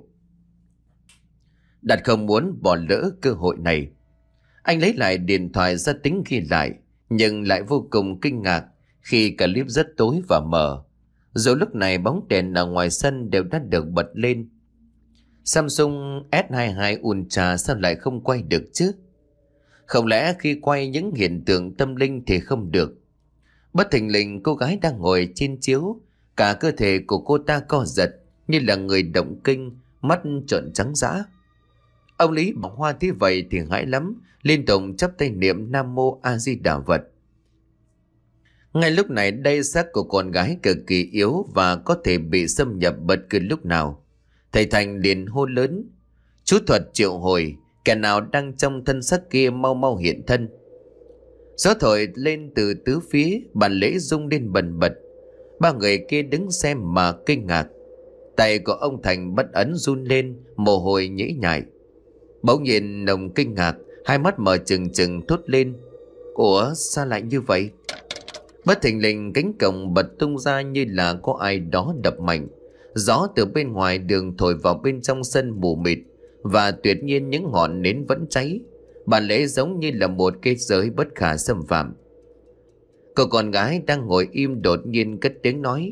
Đạt không muốn bỏ lỡ cơ hội này. Anh lấy lại điện thoại ra tính ghi lại, nhưng lại vô cùng kinh ngạc khi clip rất tối và mờ. Dù lúc này bóng đèn ở ngoài sân đều đã được bật lên. Samsung S hai mươi hai Ultra sao lại không quay được chứ? Không lẽ khi quay những hiện tượng tâm linh thì không được? Bất thình lình cô gái đang ngồi trên chiếu, cả cơ thể của cô ta co giật như là người động kinh, mắt trợn trắng dã. Ông Lý bà Hoa thấy vậy thì hãi lắm, liên tục chắp tay niệm Nam Mô A Di Đà Phật. Ngay lúc này đây, xác của con gái cực kỳ yếu và có thể bị xâm nhập bất cứ lúc nào. Thầy Thành liền hô lớn, chú thuật triệu hồi, kẻ nào đang trong thân xác kia mau mau hiện thân. Gió thổi lên từ tứ phía, bàn lễ rung lên bần bật. Ba người kia đứng xem mà kinh ngạc. Tay của ông Thành bất ấn run lên, mồ hôi nhễ nhại. Bỗng nhiên ông kinh ngạc, hai mắt mở trừng trừng thốt lên, ủa sao lại như vậy? Bất thình lình cánh cổng bật tung ra như là có ai đó đập mạnh. Gió từ bên ngoài đường thổi vào bên trong sân mù mịt, và tuyệt nhiên những ngọn nến vẫn cháy. Bàn lễ giống như là một cái giới bất khả xâm phạm. Cô con gái đang ngồi im đột nhiên cất tiếng nói,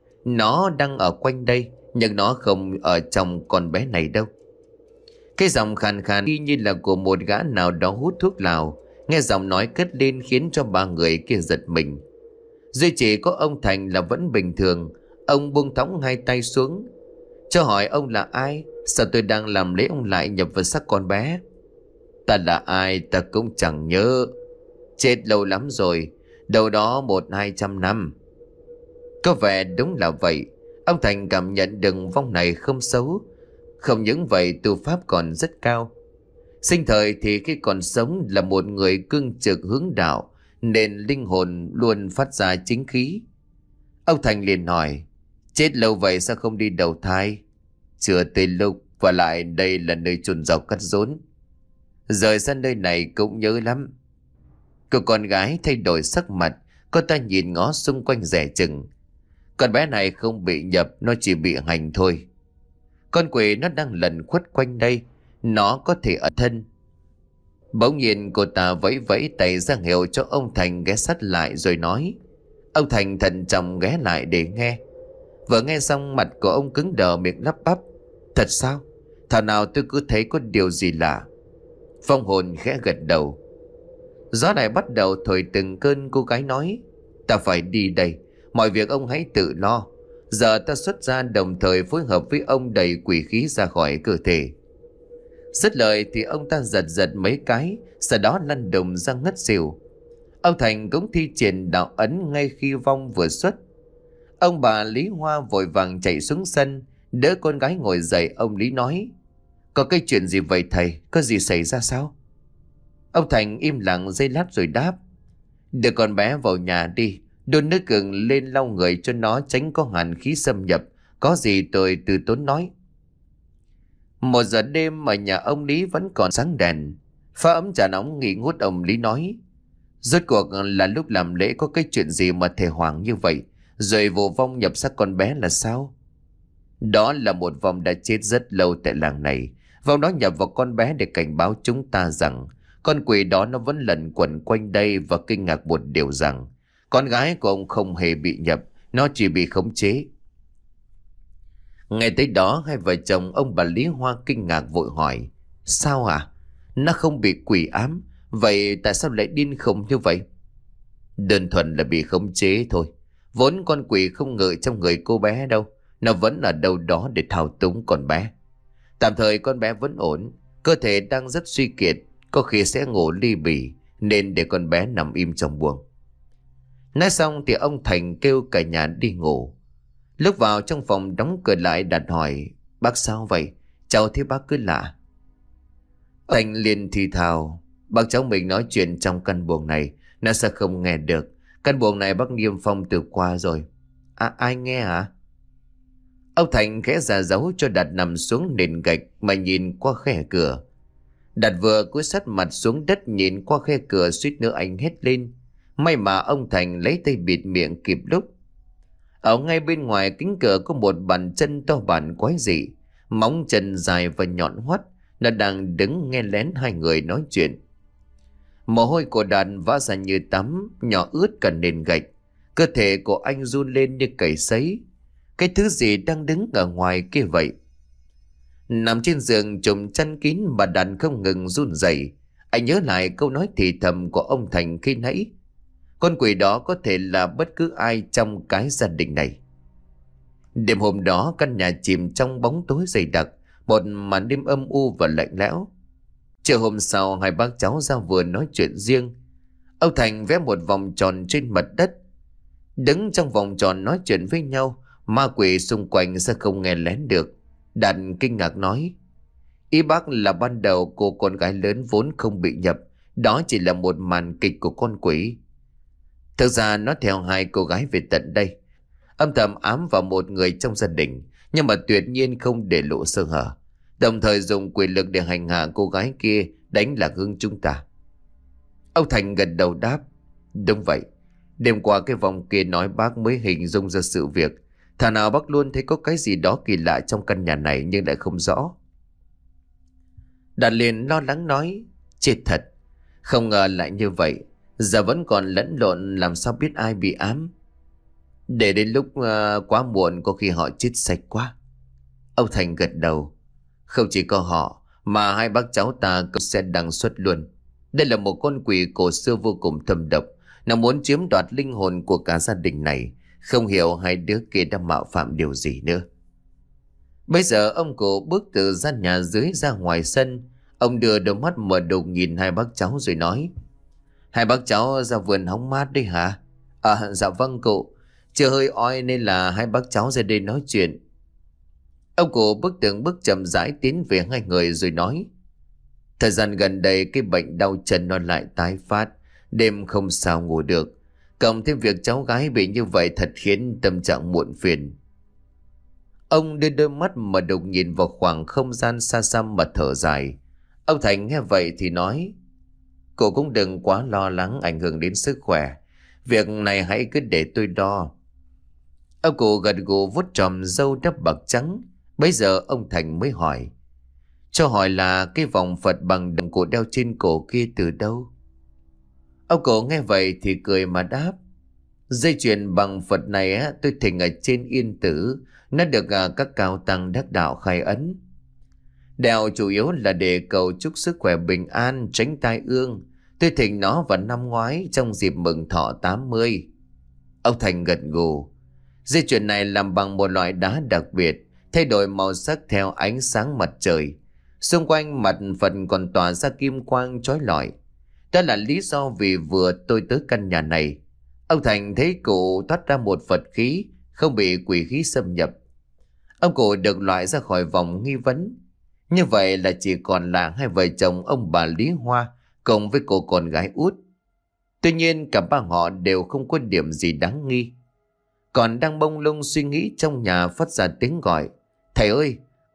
nó đang ở quanh đây, nhưng nó không ở trong con bé này đâu. Cái giọng khàn khàn y như là của một gã nào đó hút thuốc lào. Nghe giọng nói cất lên khiến cho ba người kia giật mình. Duy chỉ có ông Thành là vẫn bình thường. Ông buông thõng hai tay xuống. Cho hỏi ông là ai? Sao tôi đang làm lễ ông lại nhập vào xác con bé? Ta là ai ta cũng chẳng nhớ. Chết lâu lắm rồi, đâu đó một hai trăm năm. Có vẻ đúng là vậy. Ông Thành cảm nhận được vong này không xấu. Không những vậy, tu pháp còn rất cao. Sinh thời thì khi còn sống là một người cương trực hướng đạo, nên linh hồn luôn phát ra chính khí. Ông Thành liền hỏi, chết lâu vậy sao không đi đầu thai? Chưa tới lúc, và lại đây là nơi chôn rau cắt rốn. Rời xa nơi này cũng nhớ lắm. Cô con gái thay đổi sắc mặt, cô ta nhìn ngó xung quanh dè chừng. Con bé này không bị nhập, nó chỉ bị hành thôi. Con quỷ nó đang lẩn khuất quanh đây, nó có thể ẩn thân. Bỗng nhiên cô ta vẫy vẫy tay ra hiệu cho ông Thành ghé sát lại rồi nói. Ông Thành thận trọng ghé lại để nghe. Vừa nghe xong mặt của ông cứng đờ, miệng lắp bắp, thật sao? Thảo nào tôi cứ thấy có điều gì lạ. Phong hồn khẽ gật đầu. Gió lại bắt đầu thổi từng cơn. Cô gái nói, ta phải đi đây, mọi việc ông hãy tự lo. Giờ ta xuất ra đồng thời phối hợp với ông đẩy quỷ khí ra khỏi cơ thể. Dứt lời thì ông ta giật giật mấy cái, sau đó lăn đùng ra ngất xỉu. Ông Thành cũng thi triển đạo ấn ngay khi vong vừa xuất. Ông bà Lý Hoa vội vàng chạy xuống sân, đỡ con gái ngồi dậy. Ông Lý nói, có cái chuyện gì vậy thầy? Có gì xảy ra sao? Ông Thành im lặng giây lát rồi đáp, đưa con bé vào nhà đi, đun nước gừng lên lau người cho nó, tránh có hàn khí xâm nhập. Có gì tôi từ tốn nói. Một giờ đêm ở nhà ông Lý vẫn còn sáng đèn. Pha ấm trà nóng nghỉ ngút, ông Lý nói: Rốt cuộc là lúc làm lễ có cái chuyện gì mà thề hoàng như vậy, rồi vô vong nhập xác con bé là sao? Đó là một vong đã chết rất lâu tại làng này. Vong đó nhập vào con bé để cảnh báo chúng ta rằng con quỷ đó nó vẫn lẩn quẩn quanh đây, và kinh ngạc một điều rằng con gái của ông không hề bị nhập, nó chỉ bị khống chế. Nghe tới đó, hai vợ chồng ông bà Lý Hoa kinh ngạc vội hỏi: Sao à? Nó không bị quỷ ám, vậy tại sao lại điên khùng như vậy? Đơn thuần là bị khống chế thôi. Vốn con quỷ không ngự trong người cô bé đâu, nó vẫn ở đâu đó để thao túng con bé. Tạm thời con bé vẫn ổn, cơ thể đang rất suy kiệt, có khi sẽ ngủ ly bì, nên để con bé nằm im trong buồng. Nói xong thì ông Thành kêu cả nhà đi ngủ. Lúc vào trong phòng đóng cửa lại, Đạt hỏi: Bác sao vậy? Cháu thấy bác cứ lạ. Thành liền thì thào: Bác cháu mình nói chuyện trong căn buồng này, nó sẽ không nghe được. Căn buồng này bác niêm phong từ qua rồi. À, ai nghe hả? Ông Thành khẽ ra dấu cho Đạt nằm xuống nền gạch mà nhìn qua khe cửa. Đạt vừa cúi sát mặt xuống đất nhìn qua khe cửa, suýt nữa anh hét lên. May mà ông Thành lấy tay bịt miệng kịp lúc. Ở ngay bên ngoài kính cửa có một bàn chân to bản quái dị, móng chân dài và nhọn hoắt. Nó đang đứng nghe lén hai người nói chuyện. Mồ hôi của Đạt vã ra như tắm, nhỏ ướt cả nền gạch. Cơ thể của anh run lên như cầy sấy. Cái thứ gì đang đứng ở ngoài kia vậy? Nằm trên giường trùm chăn kín mà Đạt không ngừng run rẩy. Anh nhớ lại câu nói thì thầm của ông Thành khi nãy. Con quỷ đó có thể là bất cứ ai trong cái gia đình này. Đêm hôm đó căn nhà chìm trong bóng tối dày đặc, một màn đêm âm u và lạnh lẽo. Chiều hôm sau, hai bác cháu ra vườn nói chuyện riêng. Ông Thành vẽ một vòng tròn trên mặt đất. Đứng trong vòng tròn nói chuyện với nhau, ma quỷ xung quanh sẽ không nghe lén được. Đạt kinh ngạc nói: Ý bác là ban đầu cô con gái lớn vốn không bị nhập, đó chỉ là một màn kịch của con quỷ. Thực ra nó theo hai cô gái về tận đây, âm thầm ám vào một người trong gia đình, nhưng mà tuyệt nhiên không để lộ sơ hở, đồng thời dùng quyền lực để hành hạ cô gái kia, đánh lạc hướng chúng ta. Ông Thành gật đầu đáp: Đúng vậy. Đêm qua cái vòng kia nói bác mới hình dung ra sự việc. Thà nào bác luôn thấy có cái gì đó kỳ lạ trong căn nhà này, nhưng lại không rõ. Đạt liền lo lắng nói: Chết thật, không ngờ lại như vậy. Giờ vẫn còn lẫn lộn, làm sao biết ai bị ám. Để đến lúc uh, quá muộn, có khi họ chết sạch quá. Ông Thành gật đầu: Không chỉ có họ, mà hai bác cháu ta cũng sẽ đăng xuất luôn. Đây là một con quỷ cổ xưa vô cùng thâm độc. Nó muốn chiếm đoạt linh hồn của cả gia đình này. Không hiểu hai đứa kia đã mạo phạm điều gì nữa. Bây giờ ông cụ bước từ gian nhà dưới ra ngoài sân. Ông đưa đôi mắt mở đục nhìn hai bác cháu rồi nói: Hai bác cháu ra vườn hóng mát đấy hả? À dạ vâng cụ. Chưa hơi oi nên là hai bác cháu ra đây nói chuyện. Ông cụ bước từng bước chậm rãi tiến về hai người rồi nói: Thời gian gần đây cái bệnh đau chân nó lại tái phát. Đêm không sao ngủ được. Cộng thêm việc cháu gái bị như vậy thật khiến tâm trạng muộn phiền. Ông đưa đôi mắt mà đục nhìn vào khoảng không gian xa xăm mà thở dài. Ông Thành nghe vậy thì nói: Cô cũng đừng quá lo lắng ảnh hưởng đến sức khỏe. Việc này hãy cứ để tôi đo. Ông cụ gật gù vuốt tròm râu đắp bạc trắng. Bây giờ ông Thành mới hỏi: Cho hỏi là cái vòng Phật bằng đồng cổ đeo trên cổ kia từ đâu? Ông cụ nghe vậy thì cười mà đáp: Dây chuyền bằng Phật này á, tôi thỉnh ở trên Yên Tử. Nó được à, các cao tăng đắc đạo khai ấn. Đeo chủ yếu là để cầu chúc sức khỏe bình an, tránh tai ương. Tôi thỉnh nó vào năm ngoái trong dịp mừng thọ tám mươi. Ông Thành gật gù. Dây chuyền này làm bằng một loại đá đặc biệt, thay đổi màu sắc theo ánh sáng mặt trời. Xung quanh mặt Phật còn tỏa ra kim quang chói lọi. Đó là lý do vì vừa tôi tới căn nhà này, ông Thành thấy cụ thoát ra một Phật khí, không bị quỷ khí xâm nhập. Ông cụ được loại ra khỏi vòng nghi vấn. Như vậy là chỉ còn là hai vợ chồng ông bà Lý Hoa cùng với cô con gái út. Tuy nhiên cả ba họ đều không có điểm gì đáng nghi. Còn đang bông lung suy nghĩ, trong nhà phát ra tiếng gọi: Thầy ơi,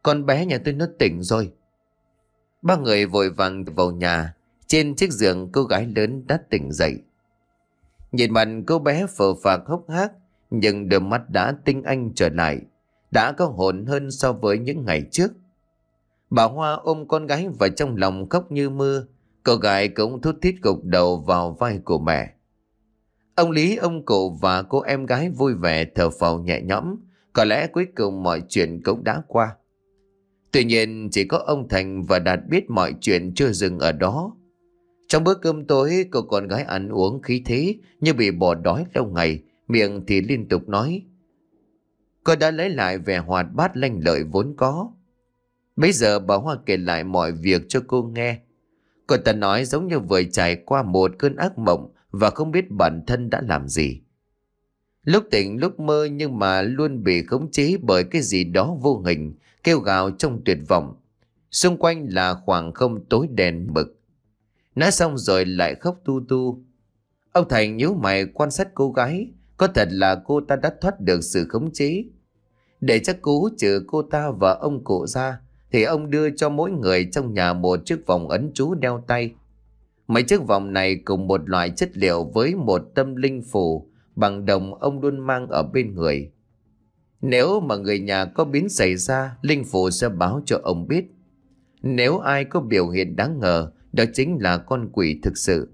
con bé nhà tôi nó tỉnh rồi. Ba người vội vàng vào nhà. Trên chiếc giường cô gái lớn đã tỉnh dậy. Nhìn mặt cô bé phờ phạc hốc hác, nhưng đôi mắt đã tinh anh trở lại, đã có hồn hơn so với những ngày trước. Bà Hoa ôm con gái vào trong lòng khóc như mưa. Cô gái cũng thút thít gục đầu vào vai của mẹ. Ông Lý, ông cụ và cô em gái vui vẻ thở phào nhẹ nhõm. Có lẽ cuối cùng mọi chuyện cũng đã qua. Tuy nhiên chỉ có ông Thành và Đạt biết mọi chuyện chưa dừng ở đó. Trong bữa cơm tối, cô con gái ăn uống khí thế như bị bỏ đói lâu ngày, miệng thì liên tục nói. Cô đã lấy lại vẻ hoạt bát lanh lợi vốn có. Bây giờ bà Hoa kể lại mọi việc cho cô nghe. Cô ta nói giống như vừa trải qua một cơn ác mộng và không biết bản thân đã làm gì. Lúc tỉnh lúc mơ nhưng mà luôn bị khống chế bởi cái gì đó vô hình, kêu gào trong tuyệt vọng. Xung quanh là khoảng không tối đen mực. Nói xong rồi lại khóc tu tu. Ông Thành nhíu mày quan sát cô gái. Có thật là cô ta đã thoát được sự khống chế. Để chắc cú trừ cô ta và ông cụ ra, thì ông đưa cho mỗi người trong nhà một chiếc vòng ấn chú đeo tay. Mấy chiếc vòng này cùng một loại chất liệu với một tâm linh phù bằng đồng ông luôn mang ở bên người. Nếu mà người nhà có biến xảy ra, linh phù sẽ báo cho ông biết. Nếu ai có biểu hiện đáng ngờ, đó chính là con quỷ thực sự.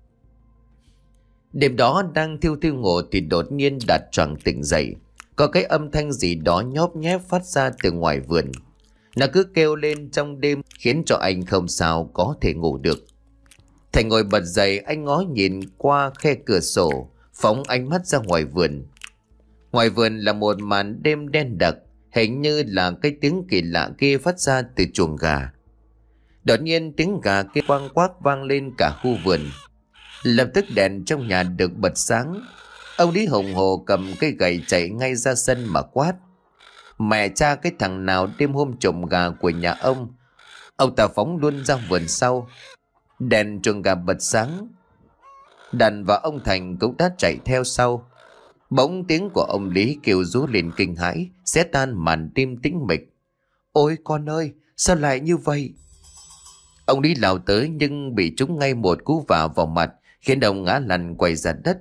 Đêm đó đang thiêu thiêu ngủ thì đột nhiên Đạt choàng tỉnh dậy. Có cái âm thanh gì đó nhóp nhép phát ra từ ngoài vườn. Nó cứ kêu lên trong đêm khiến cho anh không sao có thể ngủ được. Thành ngồi bật dậy, anh ngó nhìn qua khe cửa sổ, phóng ánh mắt ra ngoài vườn. Ngoài vườn là một màn đêm đen đặc, hình như là cái tiếng kỳ lạ kia phát ra từ chuồng gà. Đột nhiên tiếng gà kia quang quác vang lên cả khu vườn. Lập tức đèn trong nhà được bật sáng. Ông Lý hùng hồ cầm cây gậy chạy ngay ra sân mà quát. Mẹ cha cái thằng nào đêm hôm trộm gà của nhà ông. Ông ta phóng luôn ra vườn sau. Đèn chuồng gà bật sáng. Đàn và ông Thành cũng đã chạy theo sau. Bỗng tiếng của ông Lý kêu rú lên kinh hãi, xé tan màn đêm tĩnh mịch. Ôi con ơi, sao lại như vậy? Ông Lý lao tới nhưng bị trúng ngay một cú vả vào mặt, khiến ông ngã lăn quay ra đất.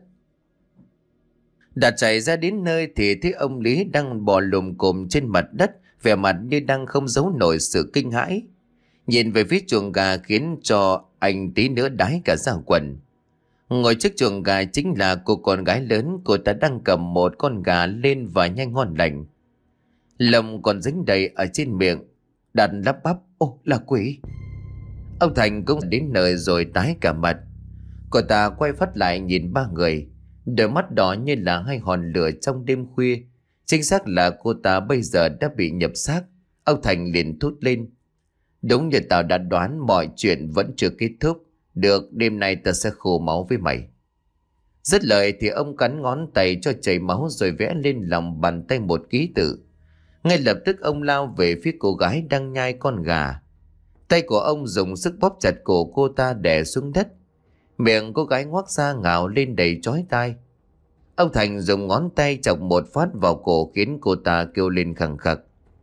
Đạt chạy ra đến nơi thì thấy ông Lý đang bò lùm cùm trên mặt đất, vẻ mặt như đang không giấu nổi sự kinh hãi. Nhìn về phía chuồng gà khiến cho anh tí nữa đái cả ra quần. Ngồi trước chuồng gà chính là cô con gái lớn. Cô ta đang cầm một con gà lên và nhanh ngon lành. Lông còn dính đầy ở trên miệng. Đạt lắp bắp. Ô, là quỷ. Ông Thành cũng đến nơi rồi tái cả mặt. Cô ta quay phát lại nhìn ba người. Đôi mắt đỏ như là hai hòn lửa trong đêm khuya. Chính xác là cô ta bây giờ đã bị nhập xác. Ông Thành liền thốt lên. Đúng như tao đã đoán, mọi chuyện vẫn chưa kết thúc. Được, đêm nay ta sẽ khô máu với mày. Dứt lời thì ông cắn ngón tay cho chảy máu rồi vẽ lên lòng bàn tay một ký tự. Ngay lập tức ông lao về phía cô gái đang nhai con gà. Tay của ông dùng sức bóp chặt cổ cô ta đè xuống đất. Miệng cô gái ngoác ra ngào lên đầy chói tai. Ông Thành dùng ngón tay chọc một phát vào cổ khiến cô ta kêu lên khẳng khặc.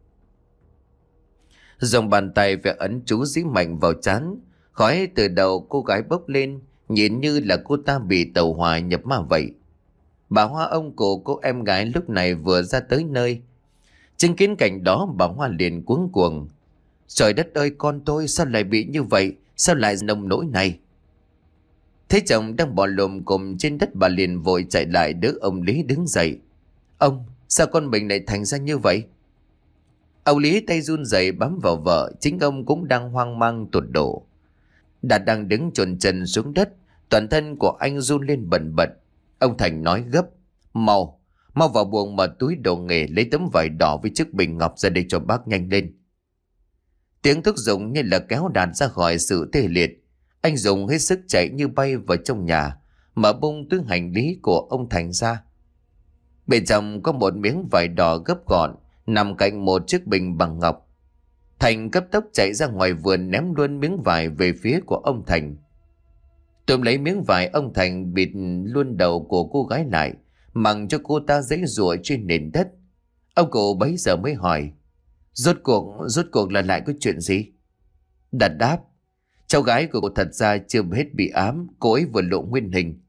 Dùng bàn tay vẽ ấn chú dí mạnh vào trán. Khói từ đầu cô gái bốc lên, nhìn như là cô ta bị tẩu hỏa nhập ma vậy. Bà Hoa, ông cụ cô em gái lúc này vừa ra tới nơi. Chứng kiến cảnh đó, bà Hoa liền cuống cuồng. Trời đất ơi, con tôi sao lại bị như vậy? Sao lại nông nỗi này? Thấy chồng đang bò lồm cồm trên đất, bà liền vội chạy lại đỡ ông Lý đứng dậy. Ông, sao con mình lại thành ra như vậy? Ông Lý tay run rẩy bám vào vợ, chính ông cũng đang hoang mang tột độ. Đạt đang đứng chồn chân xuống đất, toàn thân của anh run lên bần bật. Ông Thành nói gấp. Mau, mau vào buồng mở túi đồ nghề, lấy tấm vải đỏ với chiếc bình ngọc ra đây cho bác, nhanh lên. Tiếng thúc giục như là kéo Đạt ra khỏi sự tê liệt. Anh dùng hết sức chạy như bay vào trong nhà, mở bung túi hành lý của ông Thành ra. Bên trong có một miếng vải đỏ gấp gọn, nằm cạnh một chiếc bình bằng ngọc. Thành cấp tốc chạy ra ngoài vườn ném luôn miếng vải về phía của ông Thành. Tụm lấy miếng vải, ông Thành bịt luôn đầu của cô gái lại, mặc cho cô ta giãy giụa trên nền đất. Ông cụ bấy giờ mới hỏi. Rốt cuộc, rốt cuộc là lại có chuyện gì? Đạt đáp: cháu gái của cô thật ra chưa hết bị ám, cô ấy vừa lộ nguyên hình.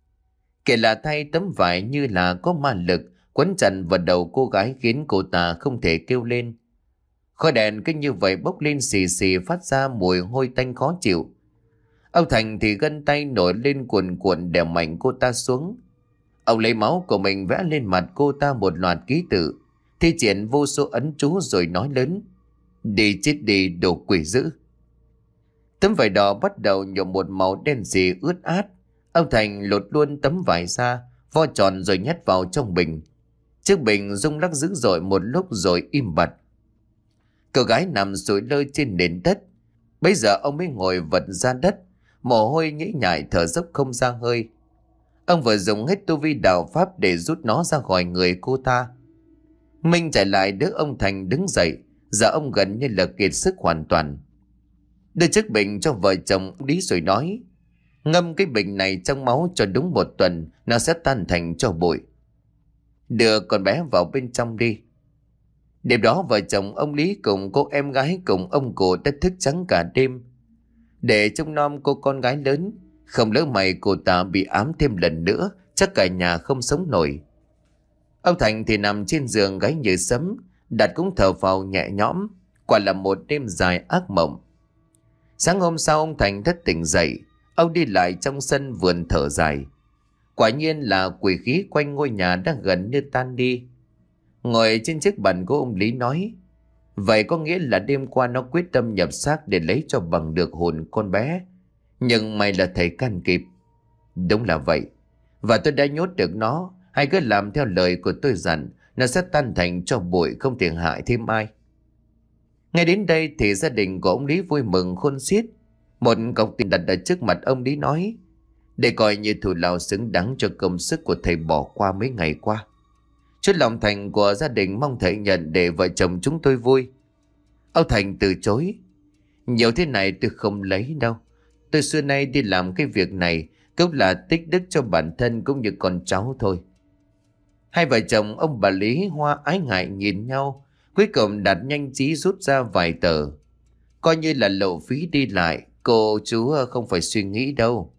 Kể là thay, tấm vải như là có ma lực quấn chặt vào đầu cô gái khiến cô ta không thể kêu lên. Khói đèn cứ như vậy bốc lên xì xì, phát ra mùi hôi tanh khó chịu. Ông Thành thì gân tay nổi lên cuồn cuộn đè mạnh cô ta xuống. Ông lấy máu của mình vẽ lên mặt cô ta một loạt ký tự, thi triển vô số ấn chú rồi nói lớn: đi chết đi, đồ quỷ dữ. Tấm vải đỏ bắt đầu nhuộm một màu đen sì ướt át. Ông Thành lột luôn tấm vải ra, vo tròn rồi nhét vào trong bình. Chiếc bình rung lắc dữ dội một lúc rồi im bặt. Cô gái nằm sụi lơ trên nền đất. Bây giờ ông mới ngồi vật ra đất, mồ hôi nhễ nhại, thở dốc không ra hơi. Ông vừa dùng hết tu vi đạo pháp để rút nó ra khỏi người cô ta. Minh chạy lại đỡ ông Thành đứng dậy. Giờ ông gần như là kiệt sức hoàn toàn. Đưa chiếc bình cho vợ chồng Lý rồi nói: ngâm cái bình này trong máu cho đúng một tuần, nó sẽ tan thành tro bụi. Đưa con bé vào bên trong đi. Đêm đó vợ chồng ông Lý cùng cô em gái cùng ông cụ đã thức trắng cả đêm để trông nom cô con gái lớn. Không lỡ mày cô ta bị ám thêm lần nữa, chắc cả nhà không sống nổi. Ông Thành thì nằm trên giường gáy như sấm. Đạt cũng thở phào nhẹ nhõm. Quả là một đêm dài ác mộng. Sáng hôm sau ông Thành thất tỉnh dậy. Ông đi lại trong sân vườn thở dài. Quả nhiên là quỷ khí quanh ngôi nhà đang gần như tan đi. Ngồi trên chiếc bàn của ông Lý nói: vậy có nghĩa là đêm qua nó quyết tâm nhập xác để lấy cho bằng được hồn con bé. Nhưng mày là thầy can kịp. Đúng là vậy. Và tôi đã nhốt được nó. Hãy cứ làm theo lời của tôi dặn, nó sẽ tan thành tro bụi, không thể hại thêm ai. Ngay đến đây thì gia đình của ông Lý vui mừng khôn xiết. Một cọc tiền đặt ở trước mặt ông Lý nói: để coi như thù lao xứng đáng cho công sức của thầy bỏ qua mấy ngày qua. Chút lòng thành của gia đình mong thầy nhận để vợ chồng chúng tôi vui. Ông Thành từ chối: nhiều thế này tôi không lấy đâu. Tôi xưa nay đi làm cái việc này cũng là tích đức cho bản thân cũng như con cháu thôi. Hai vợ chồng ông bà Lý Hoa ái ngại nhìn nhau. Cuối cùng Đạt nhanh trí rút ra vài tờ, coi như là lộ phí đi lại. Cô chú không phải suy nghĩ đâu.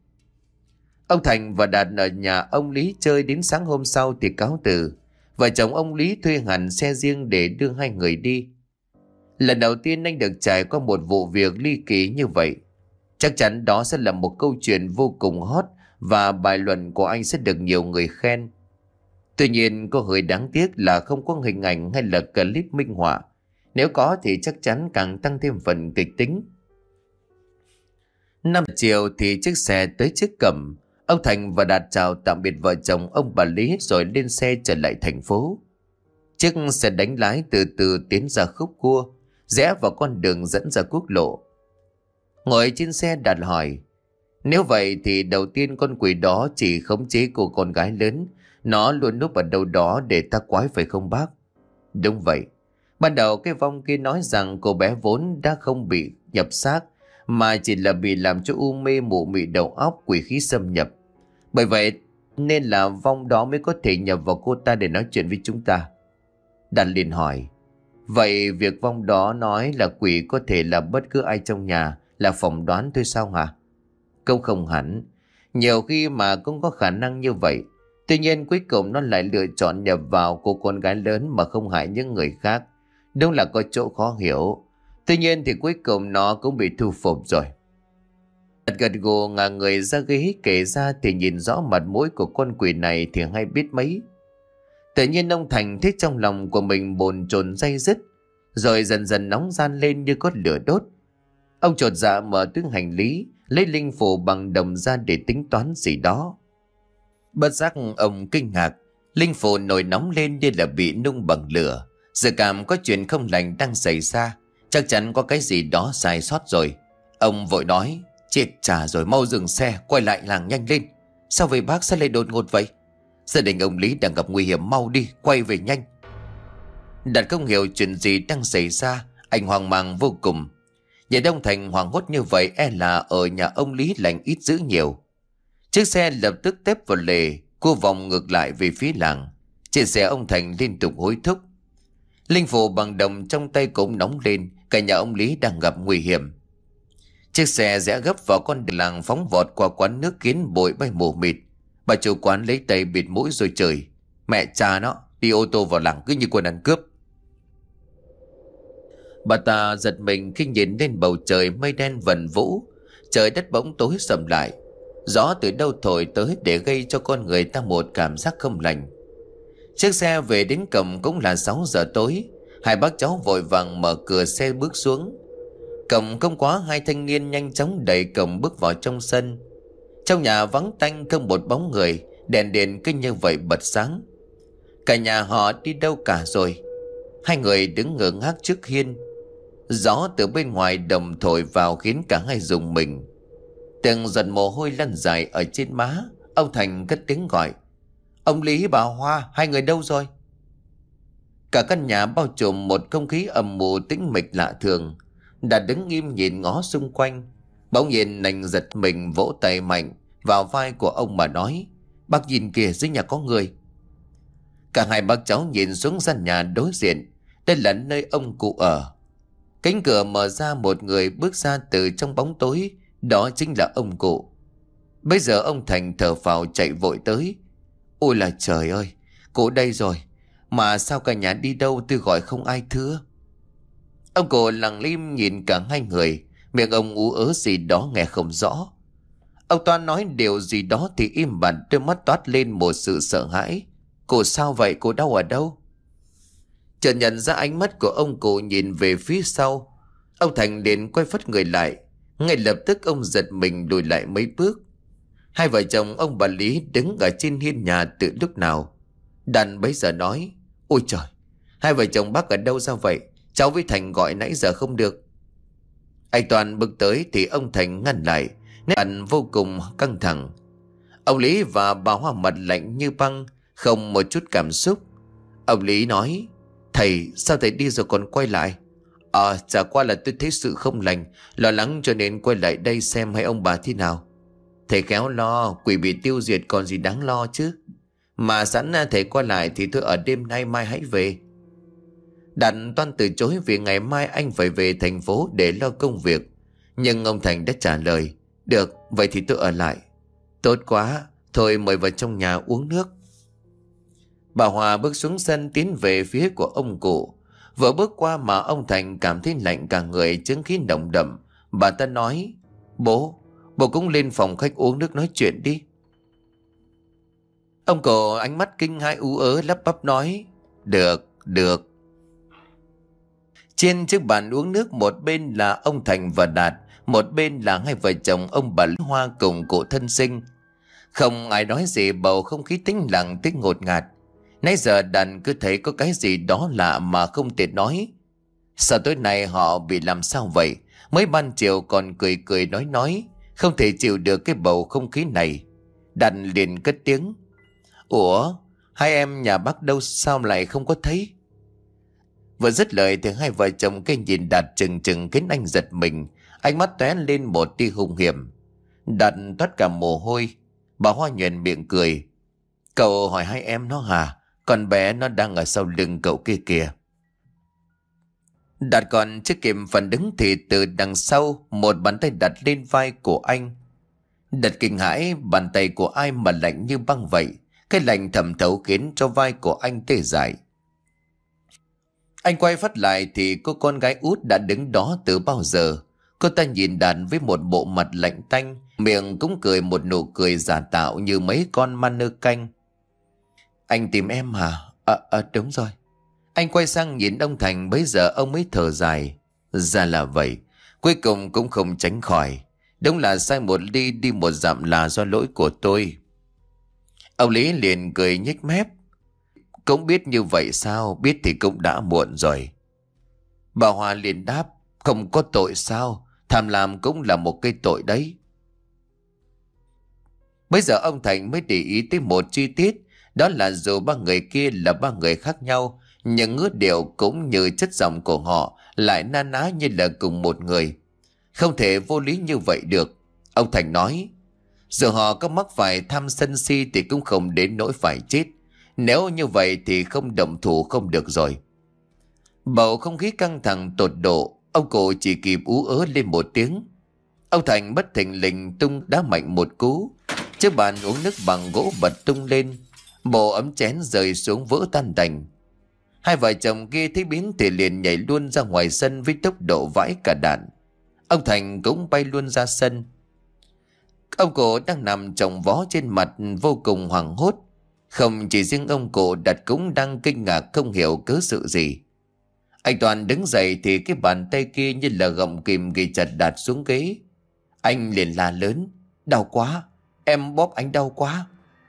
Ông Thành và Đạt ở nhà ông Lý chơi đến sáng hôm sau thì cáo từ. Vợ chồng ông Lý thuê hẳn xe riêng để đưa hai người đi. Lần đầu tiên anh được trải qua một vụ việc ly kỳ như vậy. Chắc chắn đó sẽ là một câu chuyện vô cùng hot và bài luận của anh sẽ được nhiều người khen. Tuy nhiên có hơi đáng tiếc là không có hình ảnh hay là clip minh họa. Nếu có thì chắc chắn càng tăng thêm phần kịch tính. Năm chiều thì chiếc xe tới trước cổng. Ông Thành và Đạt chào tạm biệt vợ chồng ông bà Lý rồi lên xe trở lại thành phố. Chiếc xe đánh lái từ từ tiến ra khúc cua, rẽ vào con đường dẫn ra quốc lộ. Ngồi trên xe Đạt hỏi: nếu vậy thì đầu tiên con quỷ đó chỉ khống chế cô con gái lớn, nó luôn núp ở đâu đó để ta quái phải không bác? Đúng vậy. Ban đầu cái vong kia nói rằng cô bé vốn đã không bị nhập xác, mà chỉ là bị làm cho u mê mụ mị đầu óc, quỷ khí xâm nhập. Bởi vậy nên là vong đó mới có thể nhập vào cô ta để nói chuyện với chúng ta. Đạt liền hỏi: vậy việc vong đó nói là quỷ có thể là bất cứ ai trong nhà, là phỏng đoán thôi sao hả? Câu không hẳn. Nhiều khi mà cũng có khả năng như vậy. Tuy nhiên cuối cùng nó lại lựa chọn nhập vào cô con gái lớn mà không hại những người khác. Đúng là có chỗ khó hiểu. Tuy nhiên thì cuối cùng nó cũng bị thu phục rồi. Đạt gật gù ngả người ra ghế kể ra thì nhìn rõ mặt mũi của con quỷ này thì hay biết mấy. Tự nhiên ông Thành thấy trong lòng của mình bồn chồn day dứt, rồi dần dần nóng gian lên như có lửa đốt. Ông chột dạ mở túi hành lý, lấy linh phù bằng đồng ra để tính toán gì đó. Bất giác ông kinh ngạc, linh phù nổi nóng lên như là bị nung bằng lửa. Dự cảm có chuyện không lành đang xảy ra, chắc chắn có cái gì đó sai sót rồi. Ông vội nói: chết chà rồi, mau dừng xe, quay lại làng nhanh lên. Sao vậy bác, sao lại đột ngột vậy? Gia đình ông Lý đang gặp nguy hiểm, mau đi, quay về nhanh. Đạt không hiểu chuyện gì đang xảy ra, anh hoang mang vô cùng. Nhìn ông Thành hoảng hốt như vậy, e là ở nhà ông Lý lành ít dữ nhiều. Chiếc xe lập tức tép vào lề, cua vòng ngược lại về phía làng. Trên xe ông Thành liên tục hối thúc: Linh phù bằng đồng trong tay cũng nóng lên. Cả nhà ông Lý đang gặp nguy hiểm. Chiếc xe rẽ gấp vào con đường làng phóng vọt qua quán nước khiến bụi bay mù mịt. Bà chủ quán lấy tay bịt mũi rồi chửi: Mẹ cha nó, đi ô tô vào làng cứ như quân ăn cướp. Bà ta giật mình khi nhìn lên bầu trời mây đen vần vũ. Trời đất bỗng tối sầm lại. Gió từ đâu thổi tới để gây cho con người ta một cảm giác không lành. Chiếc xe về đến cổng cũng là sáu giờ tối. Hai bác cháu vội vàng mở cửa xe bước xuống. Cổng không quá, hai thanh niên nhanh chóng đẩy cổng bước vào trong sân. Trong nhà vắng tanh không một bóng người. Đèn điện cứ như vậy bật sáng. Cả nhà họ đi đâu cả rồi? Hai người đứng ngơ ngác trước hiên. Gió từ bên ngoài đồng thổi vào khiến cả hai rùng mình. Từng giọt mồ hôi lăn dài ở trên má. Ông Thành cất tiếng gọi: Ông Lý, bà Hoa, hai người đâu rồi? Cả căn nhà bao trùm một không khí âm mù tĩnh mịch lạ thường. Đã đứng im nhìn ngó xung quanh. Bỗng nhiên Nành giật mình vỗ tay mạnh vào vai của ông mà nói: Bác nhìn kìa, dưới nhà có người. Cả hai bác cháu nhìn xuống gian nhà đối diện. Đây là nơi ông cụ ở. Cánh cửa mở ra, một người bước ra từ trong bóng tối. Đó chính là ông cụ. Bây giờ ông Thành thở phào chạy vội tới. Ôi là trời ơi, cụ đây rồi. Mà sao cả nhà đi đâu tôi gọi không ai thưa? Ông cụ lặng im nhìn cả hai người. Miệng ông ú ớ gì đó nghe không rõ. Ông Toán nói điều gì đó thì im bặt, đôi mắt toát lên một sự sợ hãi. Cụ sao vậy, cụ đau ở đâu? Chợt nhận ra ánh mắt của ông cụ nhìn về phía sau. Ông Thành liền quay phắt người lại. Ngay lập tức ông giật mình lùi lại mấy bước. Hai vợ chồng ông bà Lý đứng ở trên hiên nhà từ lúc nào. Đàn bấy giờ nói: Ôi trời, hai vợ chồng bác ở đâu ra vậy? Cháu với Thành gọi nãy giờ không được. Anh Toàn bước tới thì ông Thành ngăn lại, nét mặt vô cùng căng thẳng. Ông Lý và bà Hoa mặt lạnh như băng, không một chút cảm xúc. Ông Lý nói: Thầy, sao thầy đi rồi còn quay lại? À, chả qua là tôi thấy sự không lành, lo lắng cho nên quay lại đây xem hai ông bà thế nào. Thầy khéo lo, quỷ bị tiêu diệt còn gì đáng lo chứ. Mà sẵn thầy qua lại thì tôi ở đêm nay, mai hãy về. Đạt Toan từ chối vì ngày mai anh phải về thành phố để lo công việc. Nhưng ông Thành đã trả lời: Được, vậy thì tôi ở lại. Tốt quá, thôi mời vào trong nhà uống nước. Bà Hòa bước xuống sân tiến về phía của ông cụ. Vừa bước qua mà ông Thành cảm thấy lạnh cả người, chứng khí nồng đậm. Bà ta nói: Bố, bố cũng lên phòng khách uống nước nói chuyện đi. Ông cụ ánh mắt kinh hãi ú ớ lắp bắp nói: Được, được. Trên chiếc bàn uống nước, một bên là ông Thành và Đạt, một bên là hai vợ chồng ông bà Hoa cùng cụ thân sinh. Không ai nói gì, bầu không khí tĩnh lặng tới ngột ngạt. Nãy giờ Đàn cứ thấy có cái gì đó lạ mà không tiện nói. Sao tối nay họ bị làm sao vậy? Mới ban chiều còn cười cười nói nói, không thể chịu được cái bầu không khí này. Đàn liền cất tiếng: Ủa, hai em nhà bác đâu, sao lại không có thấy? Vừa dứt lời thì hai vợ chồng cái nhìn Đạt chừng chừng khiến anh giật mình, ánh mắt tóe lên một tia hung hiểm. Đạt toát cả mồ hôi. Bà Hoa nhoẻn miệng cười: Cậu hỏi hai em nó hả? Con bé nó đang ở sau lưng cậu kia kìa. Đạt còn chưa kịp phản ứng thì từ đằng sau một bàn tay đặt lên vai của anh. Đạt kinh hãi, bàn tay của ai mà lạnh như băng vậy. Cái lạnh thẩm thấu khiến cho vai của anh tê dại. Anh quay phát lại thì cô con gái út đã đứng đó từ bao giờ. Cô ta nhìn Đạt với một bộ mặt lạnh tanh, miệng cũng cười một nụ cười giả tạo như mấy con ma nơ canh. Anh tìm em hả? Ờ, à, à, đúng rồi. Anh quay sang nhìn ông Thành, bấy giờ ông mới thở dài. Ra là vậy, cuối cùng cũng không tránh khỏi. Đúng là sai một ly đi một dặm là do lỗi của tôi. Ông Lý liền cười nhếch mép: Cũng biết như vậy sao? Biết thì cũng đã muộn rồi. Bà Hoa liền đáp: Không có tội sao? Tham lam cũng là một cái tội đấy. Bây giờ ông Thành mới để ý tới một chi tiết. Đó là dù ba người kia là ba người khác nhau, nhưng ngữ điệu cũng như chất giọng của họ lại na ná như là cùng một người. Không thể vô lý như vậy được. Ông Thành nói: Dù họ có mắc phải tham sân si thì cũng không đến nỗi phải chết. Nếu như vậy thì không động thủ không được rồi. Bầu không khí căng thẳng tột độ, ông cụ chỉ kịp ú ớ lên một tiếng. Ông Thành bất thình lình tung đá mạnh một cú, chiếc bàn uống nước bằng gỗ bật tung lên, bộ ấm chén rơi xuống vỡ tan tành. Hai vợ chồng kia thấy biến thì liền nhảy luôn ra ngoài sân với tốc độ vãi cả đạn. Ông Thành cũng bay luôn ra sân. Ông cụ đang nằm chồng vó trên mặt vô cùng hoảng hốt. Không chỉ riêng ông cụ, Đạt cũng đang kinh ngạc không hiểu cớ sự gì. Anh Toàn đứng dậy thì cái bàn tay kia như là gọng kìm ghi chặt Đạt xuống ghế. Anh liền la lớn: "Đau quá, em bóp anh đau quá."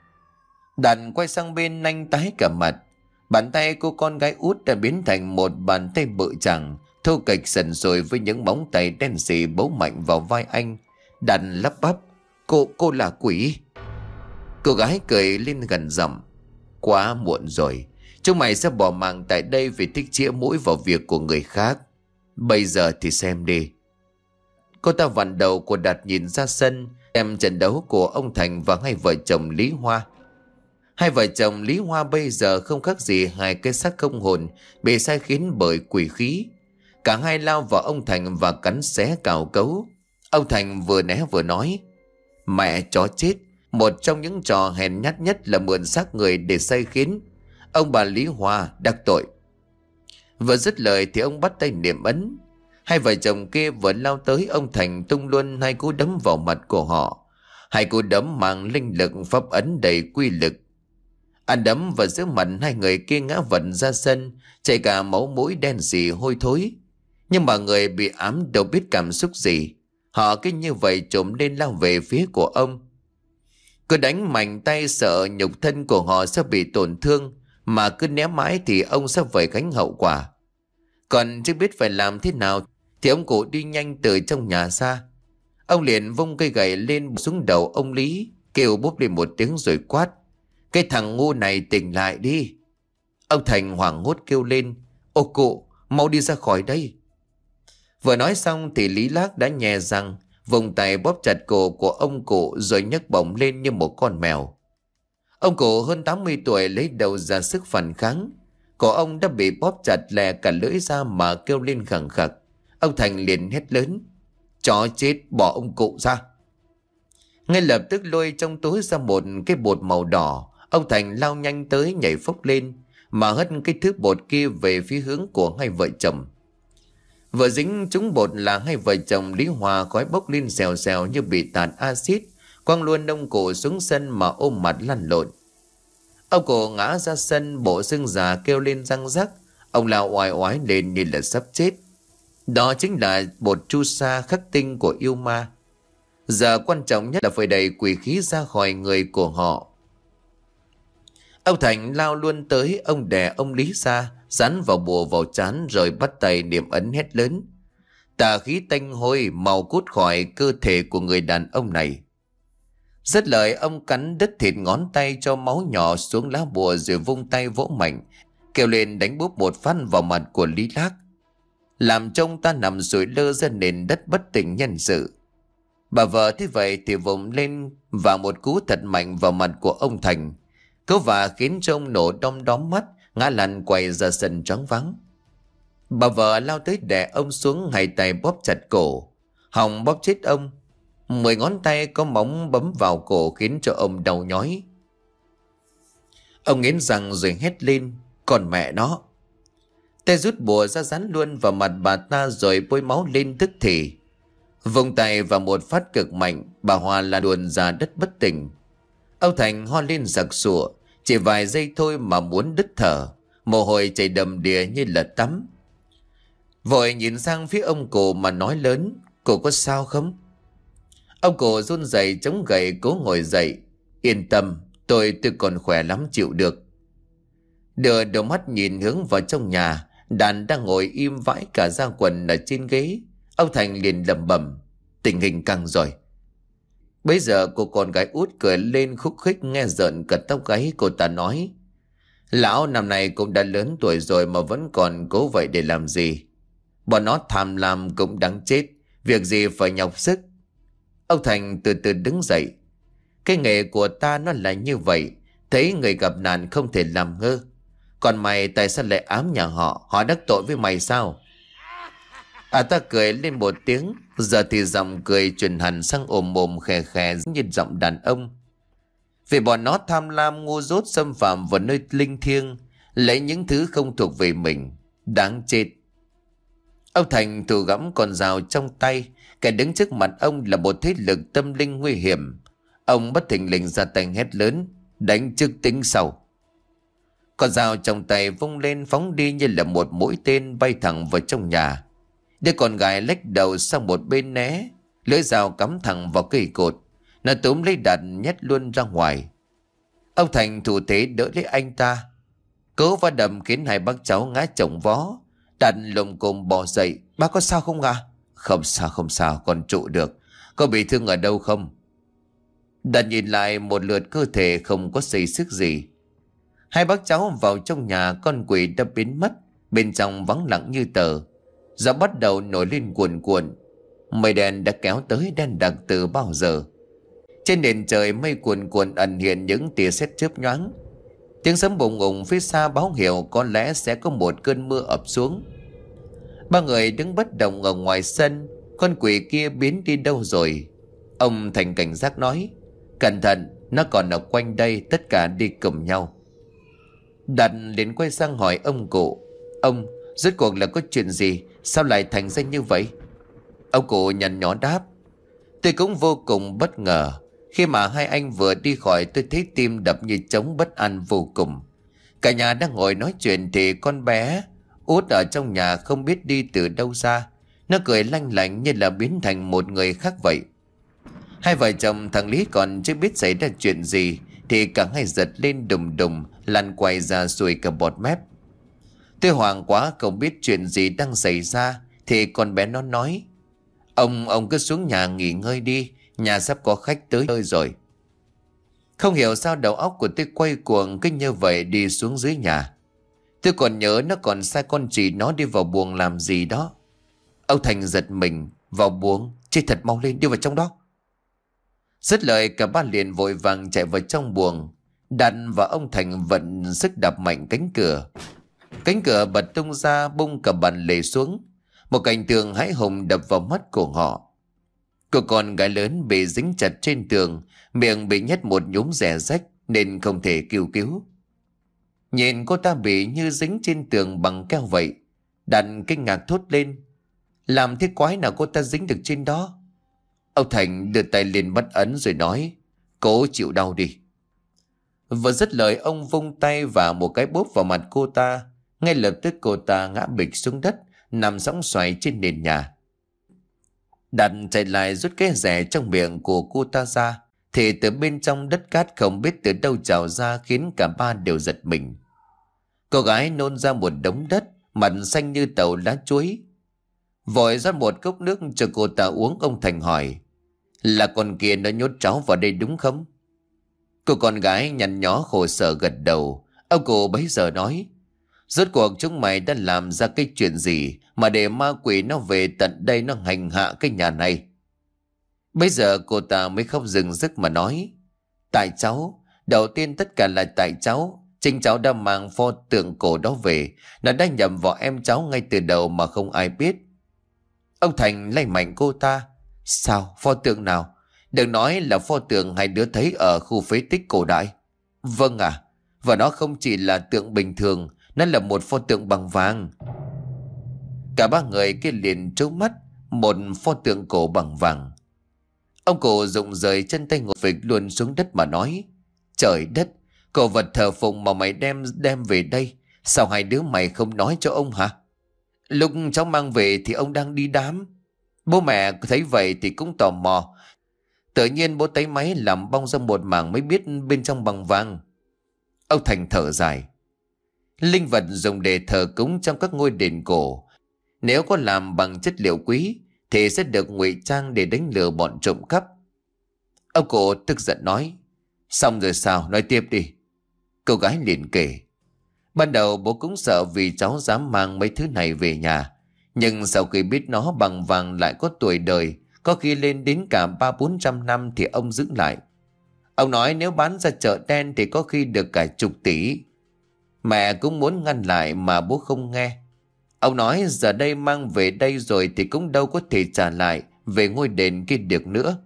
Đạt quay sang bên anh tái cả mặt. Bàn tay cô con gái út đã biến thành một bàn tay bự chằng, thô kệch sần sùi với những móng tay đen sì bấu mạnh vào vai anh. Đạt lắp bắp: Cô, cô là quỷ." Cô gái cười lên gần giọng: "Quá muộn rồi. Chúng mày sẽ bỏ mạng tại đây vì thích chĩa mũi vào việc của người khác. Bây giờ thì xem đi." Cô ta vặn đầu của Đạt nhìn ra sân, xem trận đấu của ông Thành và hai vợ chồng Lý Hoa. Hai vợ chồng Lý Hoa bây giờ không khác gì hai cái xác không hồn bị sai khiến bởi quỷ khí. Cả hai lao vào ông Thành và cắn xé cào cấu. Ông Thành vừa né vừa nói: "Mẹ chó chết, một trong những trò hèn nhát nhất là mượn xác người để sai khiến. Ông bà Lý Hoa đắc tội." Vừa dứt lời thì ông bắt tay niệm ấn. Hai vợ chồng kia vừa lao tới, ông Thành tung luôn hai cú đấm vào mặt của họ. Hai cú đấm mang linh lực pháp ấn đầy quy lực. Ăn đấm vào giữa mặt hai người kia ngã vật ra sân, chảy cả máu mũi đen sì hôi thối. Nhưng mà người bị ám đâu biết cảm xúc gì, họ cứ như vậy trồm lên lao về phía của ông. Cứ đánh mạnh tay sợ nhục thân của họ sẽ bị tổn thương, mà cứ né mãi thì ông sẽ phải gánh hậu quả. Còn chưa biết phải làm thế nào thì ông cụ đi nhanh từ trong nhà ra. Ông liền vung cây gậy lên xuống đầu ông Lý, kêu bốp lên một tiếng rồi quát: "Cái thằng ngu này tỉnh lại đi." Ông Thành hoảng hốt kêu lên: "Ô cụ, mau đi ra khỏi đây." Vừa nói xong thì Lý Lác đã nhè răng, vùng tay bóp chặt cổ của ông cụ rồi nhấc bổng lên như một con mèo. Ông cụ hơn tám mươi tuổi lấy đầu ra sức phản kháng. Cổ ông đã bị bóp chặt lè cả lưỡi ra mà kêu lên khẳng khặc. Ông Thành liền hét lớn: "Chó chết, bỏ ông cụ ra." Ngay lập tức lôi trong túi ra một cái bột màu đỏ. Ông Thành lao nhanh tới, nhảy phốc lên mà hất cái thứ bột kia về phía hướng của hai vợ chồng. Vừa dính trúng bột là hai vợ chồng Lý Hòa khói bốc lên xèo xèo như bị tạt axit, quăng luôn ông cụ xuống sân mà ôm mặt lăn lộn. Ông cụ ngã ra sân, bộ xương già kêu lên răng rắc. Ông lao oai oái lên như là sắp chết. Đó chính là bột chu sa khắc tinh của yêu ma. Giờ quan trọng nhất là phải đẩy quỷ khí ra khỏi người của họ. Ông Thành lao luôn tới, ông đè ông Lý ra, dán vào bùa vào trán rồi bắt tay niệm ấn hét lớn: "Tà khí tanh hôi mau cút khỏi cơ thể của người đàn ông này." Dứt lời, ông cắn đứt thịt ngón tay cho máu nhỏ xuống lá bùa rồi vung tay vỗ mạnh, kêu lên đánh búp một phát vào mặt của Lý Lác, làm trông ta nằm sủi lơ ra nền đất bất tỉnh nhân sự. Bà vợ thế vậy thì vùng lên và một cú thật mạnh vào mặt của ông Thành, cú và khiến cho ông nổ đom đóm mắt, ngã lăn quay ra sân choáng váng. Bà vợ lao tới đè ông xuống, hai tay bóp chặt cổ, hòng bóp chết ông. Mười ngón tay có móng bấm vào cổ khiến cho ông đau nhói. Ông nghiến răng rồi hét lên: "Còn mẹ nó!" Tay rút bùa ra dán luôn vào mặt bà ta rồi bôi máu lên tức thì. Vùng tay và một phát cực mạnh, bà Hoa là đuồn ra đất bất tỉnh. Ông Thành ho lên giặc sủa, chỉ vài giây thôi mà muốn đứt thở, mồ hôi chảy đầm đìa như là tắm. Vội nhìn sang phía ông cụ mà nói lớn: "Cụ có sao không?" Ông cụ run rẩy chống gậy cố ngồi dậy: "Yên tâm, tôi tôi còn khỏe lắm, chịu được." Đưa đầu mắt nhìn hướng vào trong nhà, Đàn đang ngồi im vãi cả da quần ở trên ghế. Ông Thành liền lẩm bẩm: "Tình hình căng rồi." Bây giờ cô con gái út cười lên khúc khích, nghe rợn cả tóc gáy. Cô ta nói: "Lão năm nay cũng đã lớn tuổi rồi mà vẫn còn cố vậy để làm gì? Bọn nó tham lam cũng đáng chết, việc gì phải nhọc sức." Ông Thành từ từ đứng dậy: "Cái nghề của ta nó là như vậy, thấy người gặp nạn không thể làm ngơ. Còn mày tại sao lại ám nhà họ? Họ đắc tội với mày sao? À ta cười lên một tiếng. Giờ thì giọng cười chuyển hẳn sang ồm ồm khè khè như giọng đàn ông. Vì bọn nó tham lam ngu dốt xâm phạm vào nơi linh thiêng, lấy những thứ không thuộc về mình. Đáng chết. Ông Thành thủ gẫm con dao trong tay. Kẻ đứng trước mặt ông là một thế lực tâm linh nguy hiểm. Ông bất thình lình ra tay hét lớn: đánh trước tính sau. Con dao trong tay vung lên phóng đi như là một mũi tên bay thẳng vào trong nhà. Đứa con gái lách đầu sang một bên né, lưỡi dao cắm thẳng vào cây cột. Nó túm lấy Đạt nhét luôn ra ngoài. Ông Thành thủ thế đỡ lấy anh ta. Cố va đầm khiến hai bác cháu ngã chồng vó. Đạt lồm cồm bò dậy: bác có sao không à? Không sao không sao, con trụ được. Có bị thương ở đâu không? Đạt nhìn lại một lượt cơ thể không có xây sức gì. Hai bác cháu vào trong nhà, con quỷ đã biến mất. Bên trong vắng lặng như tờ. Gió bắt đầu nổi lên cuồn cuộn. Mây đen đã kéo tới đen đặc từ bao giờ. Trên nền trời mây cuồn cuộn ẩn hiện những tia sét chớp nhoáng. Tiếng sấm bùng ùng phía xa báo hiệu có lẽ sẽ có một cơn mưa ập xuống. Ba người đứng bất động ở ngoài sân. Con quỷ kia biến đi đâu rồi? Ông Thành cảnh giác nói: cẩn thận, nó còn ở quanh đây, tất cả đi cùng nhau. Đạt liền quay sang hỏi ông cụ: ông, rốt cuộc là có chuyện gì? Sao lại thành ra như vậy? Ông cụ nhăn nhó đáp: tôi cũng vô cùng bất ngờ. Khi mà hai anh vừa đi khỏi, tôi thấy tim đập như trống, bất an vô cùng. Cả nhà đang ngồi nói chuyện thì con bé Út ở trong nhà không biết đi từ đâu ra. Nó cười lanh lảnh như là biến thành một người khác vậy. Hai vợ chồng thằng Lý còn chưa biết xảy ra chuyện gì thì cả hai giật lên đùng đùng, lăn quay ra xuôi cả bọt mép. Tôi hoảng quá không biết chuyện gì đang xảy ra thì con bé nó nói: Ông, ông cứ xuống nhà nghỉ ngơi đi, nhà sắp có khách tới nơi rồi. Không hiểu sao đầu óc của tôi quay cuồng cứ như vậy đi xuống dưới nhà. Tôi còn nhớ nó còn sai con chị nó đi vào buồng làm gì đó. Ông Thành giật mình: vào buồng? Chết thật, mau lên, đi vào trong đó. Dứt lời cả ba liền vội vàng chạy vào trong buồng. Đạt và ông Thành vận sức đạp mạnh cánh cửa. Cánh cửa bật tung ra, bung cả bàn lề xuống. Một cảnh tượng hãi hùng đập vào mắt của họ. Cô con gái lớn bị dính chặt trên tường, miệng bị nhét một nhúm rẻ rách nên không thể kêu cứu. Nhìn cô ta bị như dính trên tường bằng keo vậy, Đạt kinh ngạc thốt lên: làm thế quái nào cô ta dính được trên đó? Ông Thành đưa tay lên bắt ấn rồi nói: cố chịu đau đi. Vừa dứt lời, ông vung tay và một cái bóp vào mặt cô ta. Ngay lập tức cô ta ngã bịch xuống đất, nằm sõng xoài trên nền nhà. Đạt chạy lại rút cái rẻ trong miệng của cô ta ra, thì từ bên trong đất cát không biết từ đâu trào ra, khiến cả ba đều giật mình. Cô gái nôn ra một đống đất, mặt xanh như tàu lá chuối. Vội rót một cốc nước cho cô ta uống. Ông Thành hỏi: là con kia nó nhốt cháu vào đây đúng không? Cô con gái nhăn nhó khổ sở gật đầu. Ông cụ bấy giờ nói: rốt cuộc chúng mày đã làm ra cái chuyện gì mà để ma quỷ nó về tận đây, nó hành hạ cái nhà này? Bây giờ cô ta mới khóc rừng rức mà nói: tại cháu, đầu tiên tất cả là tại cháu. Chính cháu đã mang pho tượng cổ đó về, nó đã nhầm vào em cháu ngay từ đầu mà không ai biết. Ông Thành lay mạnh cô ta: sao, pho tượng nào? Đừng nói là pho tượng hai đứa thấy ở khu phế tích cổ đại. Vâng à, và nó không chỉ là tượng bình thường, nó là một pho tượng bằng vàng. Cả ba người kia liền trố mắt. Một pho tượng cổ bằng vàng? Ông cụ rụng rời chân tay ngồi phịch luôn xuống đất mà nói: trời đất, cổ vật thờ phụng mà mày đem đem về đây, sao hai đứa mày không nói cho ông hả? Lúc cháu mang về thì ông đang đi đám. Bố mẹ thấy vậy thì cũng tò mò. Tự nhiên bố tay máy làm bong ra một mảng mới biết bên trong bằng vàng. Ông Thành thở dài: linh vật dùng để thờ cúng trong các ngôi đền cổ, nếu có làm bằng chất liệu quý thì sẽ được ngụy trang để đánh lừa bọn trộm cắp. Ông cụ tức giận nói: xong rồi sao, nói tiếp đi. Cô gái liền kể: ban đầu bố cũng sợ vì cháu dám mang mấy thứ này về nhà, nhưng sau khi biết nó bằng vàng lại có tuổi đời, có khi lên đến cả ba bốn trăm năm, thì ông giữ lại. Ông nói nếu bán ra chợ đen thì có khi được cả chục tỷ. Mẹ cũng muốn ngăn lại mà bố không nghe. Ông nói giờ đây mang về đây rồi thì cũng đâu có thể trả lại về ngôi đền kia được nữa.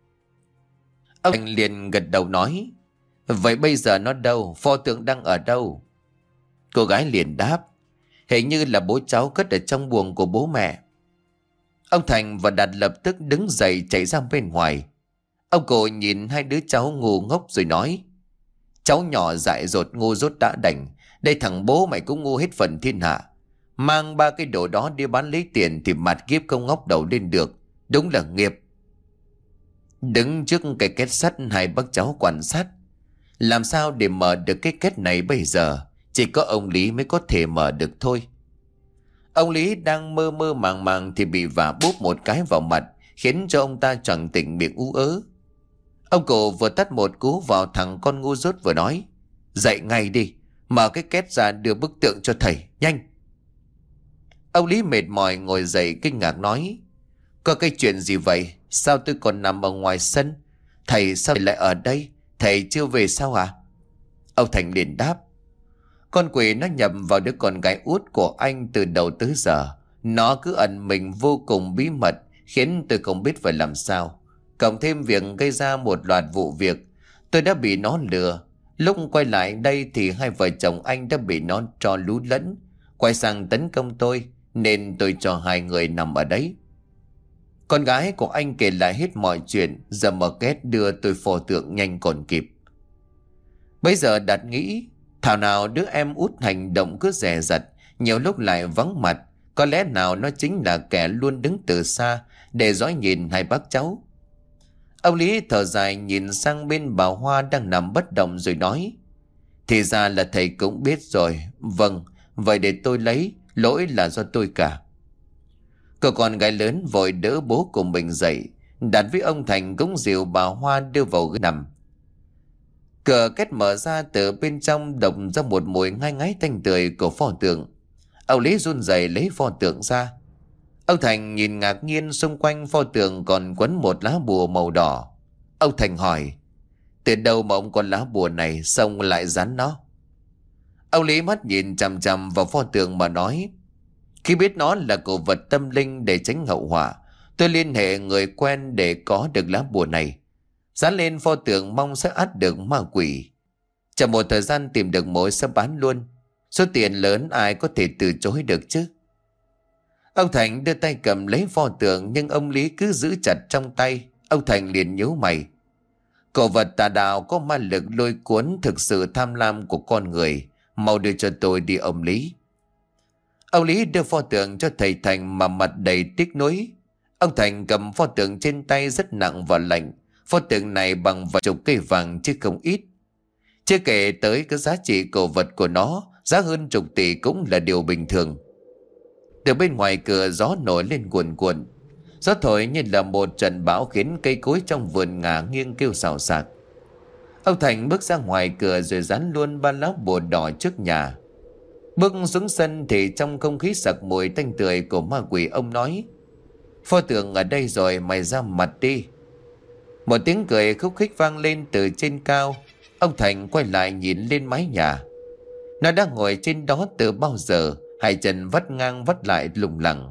Ông Thành liền gật đầu nói, vậy bây giờ nó đâu, pho tượng đang ở đâu? Cô gái liền đáp, hình như là bố cháu cất ở trong buồng của bố mẹ. Ông Thành và Đạt lập tức đứng dậy chạy ra bên ngoài. Ông cụ nhìn hai đứa cháu ngu ngốc rồi nói, cháu nhỏ dại dột ngu dốt đã đành, đây thằng bố mày cũng ngu hết phần thiên hạ. Mang ba cái đồ đó đi bán lấy tiền thì mặt kiếp không ngóc đầu lên được, đúng là nghiệp. Đứng trước cái két sắt, hai bác cháu quan sát. Làm sao để mở được cái két này bây giờ? Chỉ có ông Lý mới có thể mở được thôi. Ông Lý đang mơ mơ màng màng thì bị vả bốp một cái vào mặt, khiến cho ông ta choàng tỉnh miệng ú ớ. Ông cụ vừa tát một cú vào thằng con ngu dốt vừa nói, dậy ngay đi, mở cái két ra đưa bức tượng cho thầy, nhanh. Ông Lý mệt mỏi ngồi dậy kinh ngạc nói, có cái chuyện gì vậy? Sao tôi còn nằm ở ngoài sân? Thầy sao lại ở đây? Thầy chưa về sao à? Ông Thành liền đáp, con quỷ nó nhập vào đứa con gái út của anh từ đầu tới giờ. Nó cứ ẩn mình vô cùng bí mật, khiến tôi không biết phải làm sao. Cộng thêm việc gây ra một loạt vụ việc, tôi đã bị nó lừa. Lúc quay lại đây thì hai vợ chồng anh đã bị nó trò lú lẫn, quay sang tấn công tôi, nên tôi cho hai người nằm ở đấy. Con gái của anh kể lại hết mọi chuyện, giờ mở két đưa tôi pho tượng nhanh còn kịp. Bây giờ Đạt nghĩ, thảo nào đứa em út hành động cứ dè dặt, nhiều lúc lại vắng mặt, có lẽ nào nó chính là kẻ luôn đứng từ xa để dõi nhìn hai bác cháu. Ông Lý thở dài nhìn sang bên bà Hoa đang nằm bất động rồi nói, thì ra là thầy cũng biết rồi. Vâng, vậy để tôi lấy, lỗi là do tôi cả. Cậu con gái lớn vội đỡ bố của mình dậy. Đạt với ông Thành cũng dìu bà Hoa đưa vào ghế nằm. Cửa két mở ra, từ bên trong đồng ra một mùi ngai ngái tanh tươi của pho tượng. Ông Lý run rẩy lấy pho tượng ra. Ông Thành nhìn ngạc nhiên, xung quanh pho tượng còn quấn một lá bùa màu đỏ. Ông Thành hỏi, từ đâu mà ông có lá bùa này, xong lại dán nó? Ông Lý mắt nhìn chằm chằm vào pho tượng mà nói, khi biết nó là cổ vật tâm linh để tránh hậu họa, tôi liên hệ người quen để có được lá bùa này, dán lên pho tượng mong sẽ ắt được ma quỷ. Chẳng một thời gian tìm được mối sẽ bán luôn. Số tiền lớn ai có thể từ chối được chứ? Ông Thành đưa tay cầm lấy pho tượng, nhưng ông Lý cứ giữ chặt trong tay. Ông Thành liền nhíu mày. Cổ vật tà đạo có ma lực lôi cuốn thực sự tham lam của con người. Mau đưa cho tôi đi ông Lý. Ông Lý đưa pho tượng cho thầy Thành mà mặt đầy tiếc nuối. Ông Thành cầm pho tượng trên tay rất nặng và lạnh. Pho tượng này bằng vài chục cây vàng chứ không ít. Chưa kể tới cái giá trị cổ vật của nó, giá hơn chục tỷ cũng là điều bình thường. Từ bên ngoài cửa gió nổi lên cuồn cuộn. Gió thổi như là một trận bão khiến cây cối trong vườn ngả nghiêng kêu xào xạc. Ông Thành bước ra ngoài cửa rồi dán luôn ba lá bùa đỏ trước nhà. Bước xuống sân thì trong không khí sặc mùi tanh tưởi của ma quỷ, ông nói, pho tượng ở đây rồi, mày ra mặt đi. Một tiếng cười khúc khích vang lên từ trên cao. Ông Thành quay lại nhìn lên mái nhà. Nó đang ngồi trên đó từ bao giờ, hai chân vắt ngang vắt lại lủng lẳng.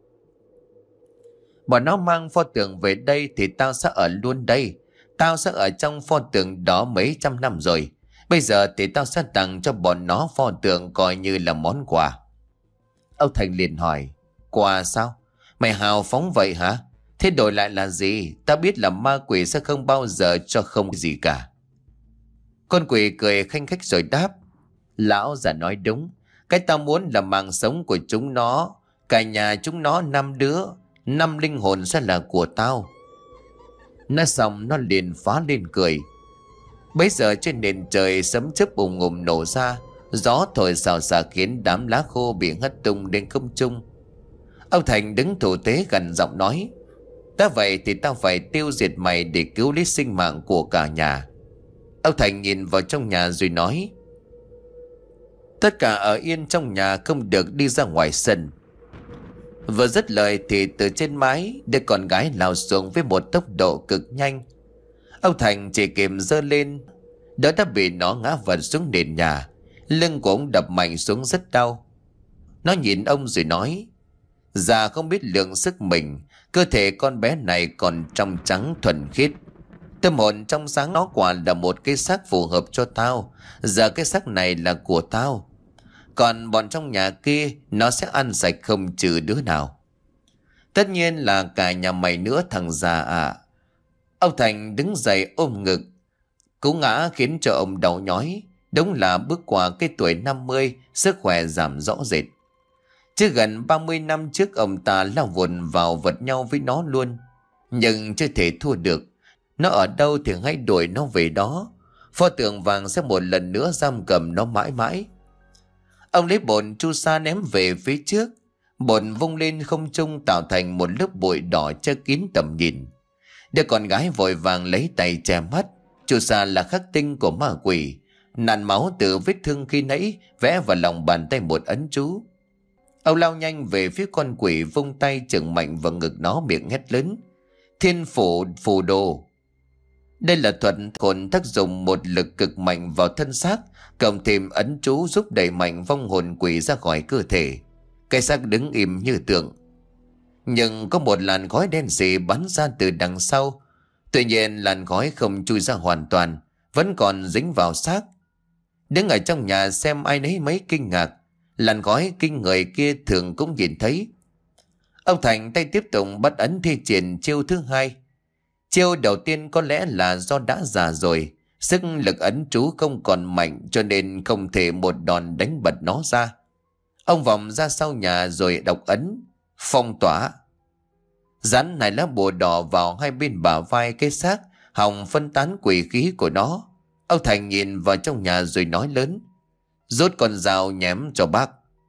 Bọn nó mang pho tượng về đây thì tao sẽ ở luôn đây. Tao sẽ ở trong pho tượng đó mấy trăm năm rồi. Bây giờ thì tao sẽ tặng cho bọn nó pho tượng coi như là món quà. Ông Thành liền hỏi, quà sao? Mày hào phóng vậy hả? Thế đổi lại là gì? Tao biết là ma quỷ sẽ không bao giờ cho không gì cả. Con quỷ cười khanh khách rồi đáp, lão già nói đúng. Cái tao muốn là mạng sống của chúng nó. Cả nhà chúng nó năm đứa, năm linh hồn sẽ là của tao. Nói xong nó liền phá lên cười. Bấy giờ trên nền trời sấm chớp ùng ùng nổ ra. Gió thổi xào xạc khiến đám lá khô bị hất tung lên không trung. Ông Thành đứng thủ tế gần giọng nói, đã vậy thì tao phải tiêu diệt mày để cứu lấy sinh mạng của cả nhà. Ông Thành nhìn vào trong nhà rồi nói, tất cả ở yên trong nhà, không được đi ra ngoài sân. Vừa dứt lời thì từ trên mái, đứa con gái lao xuống với một tốc độ cực nhanh. Ông Thành chỉ kịp giơ lên, đó đã bị nó ngã vật xuống nền nhà. Lưng của ông đập mạnh xuống rất đau. Nó nhìn ông rồi nói: Già không biết lượng sức mình, cơ thể con bé này còn trong trắng thuần khiết. Tâm hồn trong sáng nó quả là một cái xác phù hợp cho tao. Giờ cái xác này là của tao. Còn bọn trong nhà kia nó sẽ ăn sạch không trừ đứa nào. Tất nhiên là cả nhà mày nữa thằng già à. Ông Thành đứng dậy ôm ngực. Cú ngã khiến cho ông đau nhói. Đúng là bước qua cái tuổi năm mươi, sức khỏe giảm rõ rệt. Chứ gần ba mươi năm trước ông ta lao vùn vào vật nhau với nó luôn. Nhưng chưa thể thua được. Nó ở đâu thì hãy đuổi nó về đó. Pho tượng vàng sẽ một lần nữa giam cầm nó mãi mãi. Ông lấy bồn chu sa ném về phía trước. Bồn vung lên không trung tạo thành một lớp bụi đỏ che kín tầm nhìn. Đứa con gái vội vàng lấy tay che mắt. Chu sa là khắc tinh của ma quỷ. Nặn máu từ vết thương khi nãy vẽ vào lòng bàn tay một ấn chú. Ông lao nhanh về phía con quỷ, vung tay chừng mạnh vào ngực nó, miệng hét lớn: Thiên phủ phù đồ. Đây là thuật hồn tác dụng một lực cực mạnh vào thân xác, cộng thêm ấn chú giúp đẩy mạnh vong hồn quỷ ra khỏi cơ thể. Cái xác đứng im như tượng. Nhưng có một làn khói đen sì bắn ra từ đằng sau. Tuy nhiên làn khói không chui ra hoàn toàn, vẫn còn dính vào xác. Đứng ở trong nhà xem ai nấy mấy kinh ngạc. Làn khói kinh người kia thường cũng nhìn thấy. Ông Thành tay tiếp tục bắt ấn thi triển chiêu thứ hai. Chiêu đầu tiên có lẽ là do đã già rồi, sức lực ấn chú không còn mạnh cho nên không thể một đòn đánh bật nó ra. Ông vòng ra sau nhà rồi đọc ấn phong tỏa. Dán hai lá bùa đỏ vào hai bên bả vai cái xác, hòng phân tán quỷ khí của nó. Ông Thành nhìn vào trong nhà rồi nói lớn: Rút con dao nhém cho bác.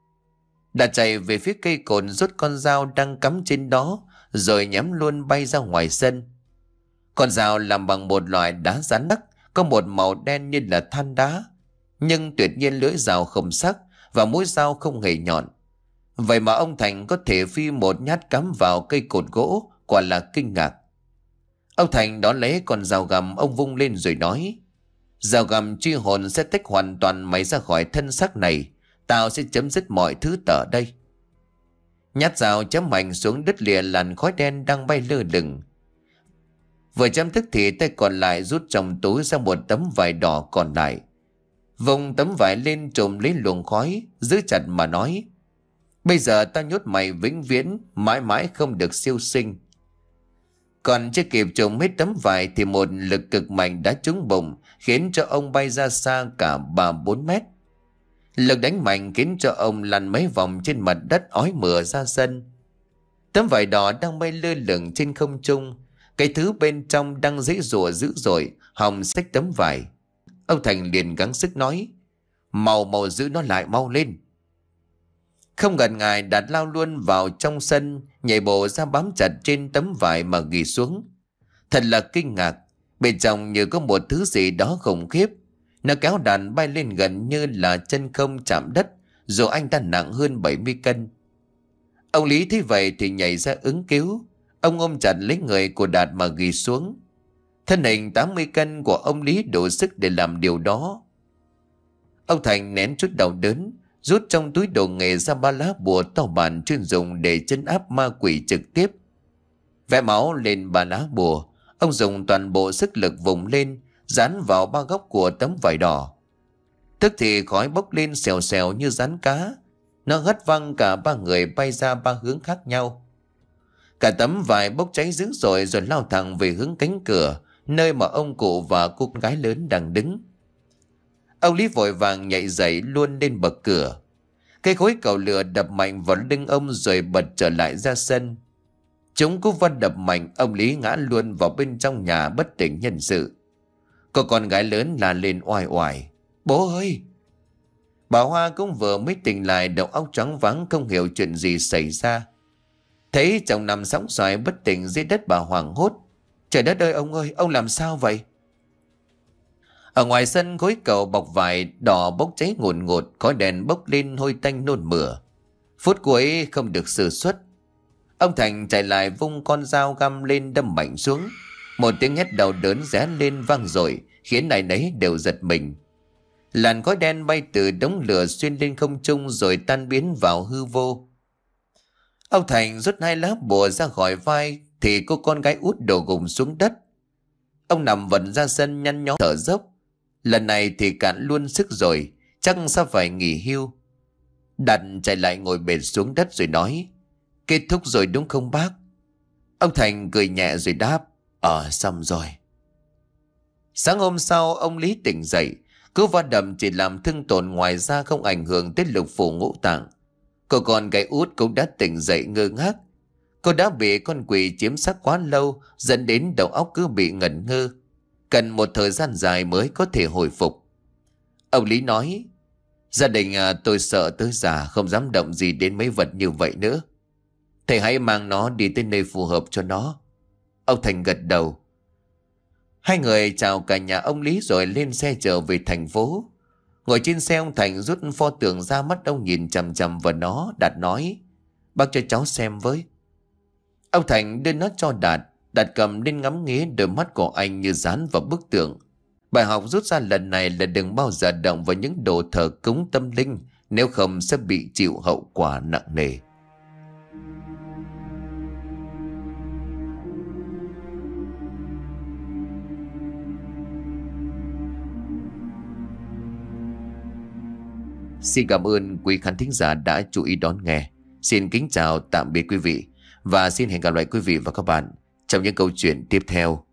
Đã chạy về phía cây cồn, rút con dao đang cắm trên đó rồi nhém luôn bay ra ngoài sân. Con dao làm bằng một loại đá rắn đất, có một màu đen như là than đá, nhưng tuyệt nhiên lưỡi dao không sắc và mũi dao không hề nhọn. Vậy mà ông Thành có thể phi một nhát cắm vào cây cột gỗ, quả là kinh ngạc. Ông Thành đón lấy con dao găm, ông vung lên rồi nói: Dao găm truy hồn sẽ tách hoàn toàn mày ra khỏi thân xác này. Tao sẽ chấm dứt mọi thứ ở đây. Nhát dao chém mạnh xuống đất lìa làn khói đen đang bay lơ lửng. Vừa chém tức thì tay còn lại rút trong túi ra một tấm vải đỏ còn lại. Vùng tấm vải lên trùm lấy luồng khói, giữ chặt mà nói: Bây giờ tao nhốt mày vĩnh viễn, mãi mãi không được siêu sinh. Còn chưa kịp trùm hết tấm vải thì một lực cực mạnh đã trúng bụng, khiến cho ông bay ra xa cả ba bốn mét. Lực đánh mạnh khiến cho ông lăn mấy vòng trên mặt đất, ói mửa ra sân. Tấm vải đỏ đang bay lơ lửng trên không trung, cái thứ bên trong đang giãy giụa dữ dội, hòng xách tấm vải. Ông Thành liền gắng sức nói: Mau mau giữ nó lại, mau lên. Không ngần ngại Đạt lao luôn vào trong sân, nhảy bộ ra bám chặt trên tấm vải mà ghì xuống. Thật là kinh ngạc, bên trong như có một thứ gì đó khủng khiếp. Nó kéo Đạt bay lên gần như là chân không chạm đất, dù anh ta nặng hơn bảy mươi cân. Ông Lý thấy vậy thì nhảy ra ứng cứu. Ông ôm chặt lấy người của Đạt mà ghì xuống. Thân hình tám mươi cân của ông Lý đủ sức để làm điều đó. Ông Thành nén chút đau đớn, rút trong túi đồ nghề ra ba lá bùa to bản chuyên dùng để trấn áp ma quỷ trực tiếp. Vẽ máu lên ba lá bùa, ông dùng toàn bộ sức lực vùng lên, dán vào ba góc của tấm vải đỏ. Tức thì khói bốc lên xèo xèo như rắn cá. Nó hất văng cả ba người bay ra ba hướng khác nhau. Cả tấm vải bốc cháy dữ dội rồi lao thẳng về hướng cánh cửa, nơi mà ông cụ và cô gái lớn đang đứng. Ông Lý vội vàng nhảy dậy luôn lên bậc cửa. Cây khối cầu lửa đập mạnh vào lưng ông rồi bật trở lại ra sân. Chúng cú va đập mạnh, ông Lý ngã luôn vào bên trong nhà bất tỉnh nhân sự. Cô con gái lớn la lên oai oải: Bố ơi! Bà Hoa cũng vừa mới tỉnh lại, đầu óc choáng váng không hiểu chuyện gì xảy ra. Thấy chồng nằm sóng xoài bất tỉnh dưới đất, bà hoảng hốt: Trời đất ơi, ông ơi, ông làm sao vậy? Ở ngoài sân, khối cầu bọc vải đỏ bốc cháy ngùn ngụt, khói đèn bốc lên hôi tanh nôn mửa. Phút cuối không được sử xuất. Ông Thành chạy lại vung con dao găm lên đâm mạnh xuống. Một tiếng hét đau đớn ré lên vang dội, khiến ai nấy đều giật mình. Làn khói đen bay từ đống lửa xuyên lên không trung rồi tan biến vào hư vô. Ông Thành rút hai lá bùa ra khỏi vai thì cô con gái út đổ gục xuống đất. Ông nằm vật ra sân nhăn nhó thở dốc. Lần này thì cạn luôn sức rồi, chắc sao phải nghỉ hưu. Đạt chạy lại ngồi bệt xuống đất rồi nói: Kết thúc rồi đúng không bác? Ông Thành cười nhẹ rồi đáp: Ờ xong rồi. Sáng hôm sau ông Lý tỉnh dậy. Cú va đập chỉ làm thương tổn, ngoài ra không ảnh hưởng tới lục phủ ngũ tạng. Cô con gái út cũng đã tỉnh dậy ngơ ngác. Cô đã bị con quỷ chiếm xác quá lâu, dẫn đến đầu óc cứ bị ngẩn ngơ, cần một thời gian dài mới có thể hồi phục. Ông Lý nói: Gia đình à, tôi sợ tới già không dám động gì đến mấy vật như vậy nữa. Thầy hãy mang nó đi tới nơi phù hợp cho nó. Ông Thành gật đầu. Hai người chào cả nhà ông Lý rồi lên xe trở về thành phố. Ngồi trên xe, ông Thành rút pho tượng ra, mắt ông nhìn chằm chằm vào nó. Đạt nói: Bác cho cháu xem với. Ông Thành đưa nó cho Đạt. Đạt cầm lên ngắm nghía, đôi mắt của anh như dán vào bức tượng. Bài học rút ra lần này là đừng bao giờ động vào những đồ thờ cúng tâm linh, nếu không sẽ bị chịu hậu quả nặng nề. Xin cảm ơn quý khán thính giả đã chú ý đón nghe. Xin kính chào tạm biệt quý vị, và xin hẹn gặp lại quý vị và các bạn trong những câu chuyện tiếp theo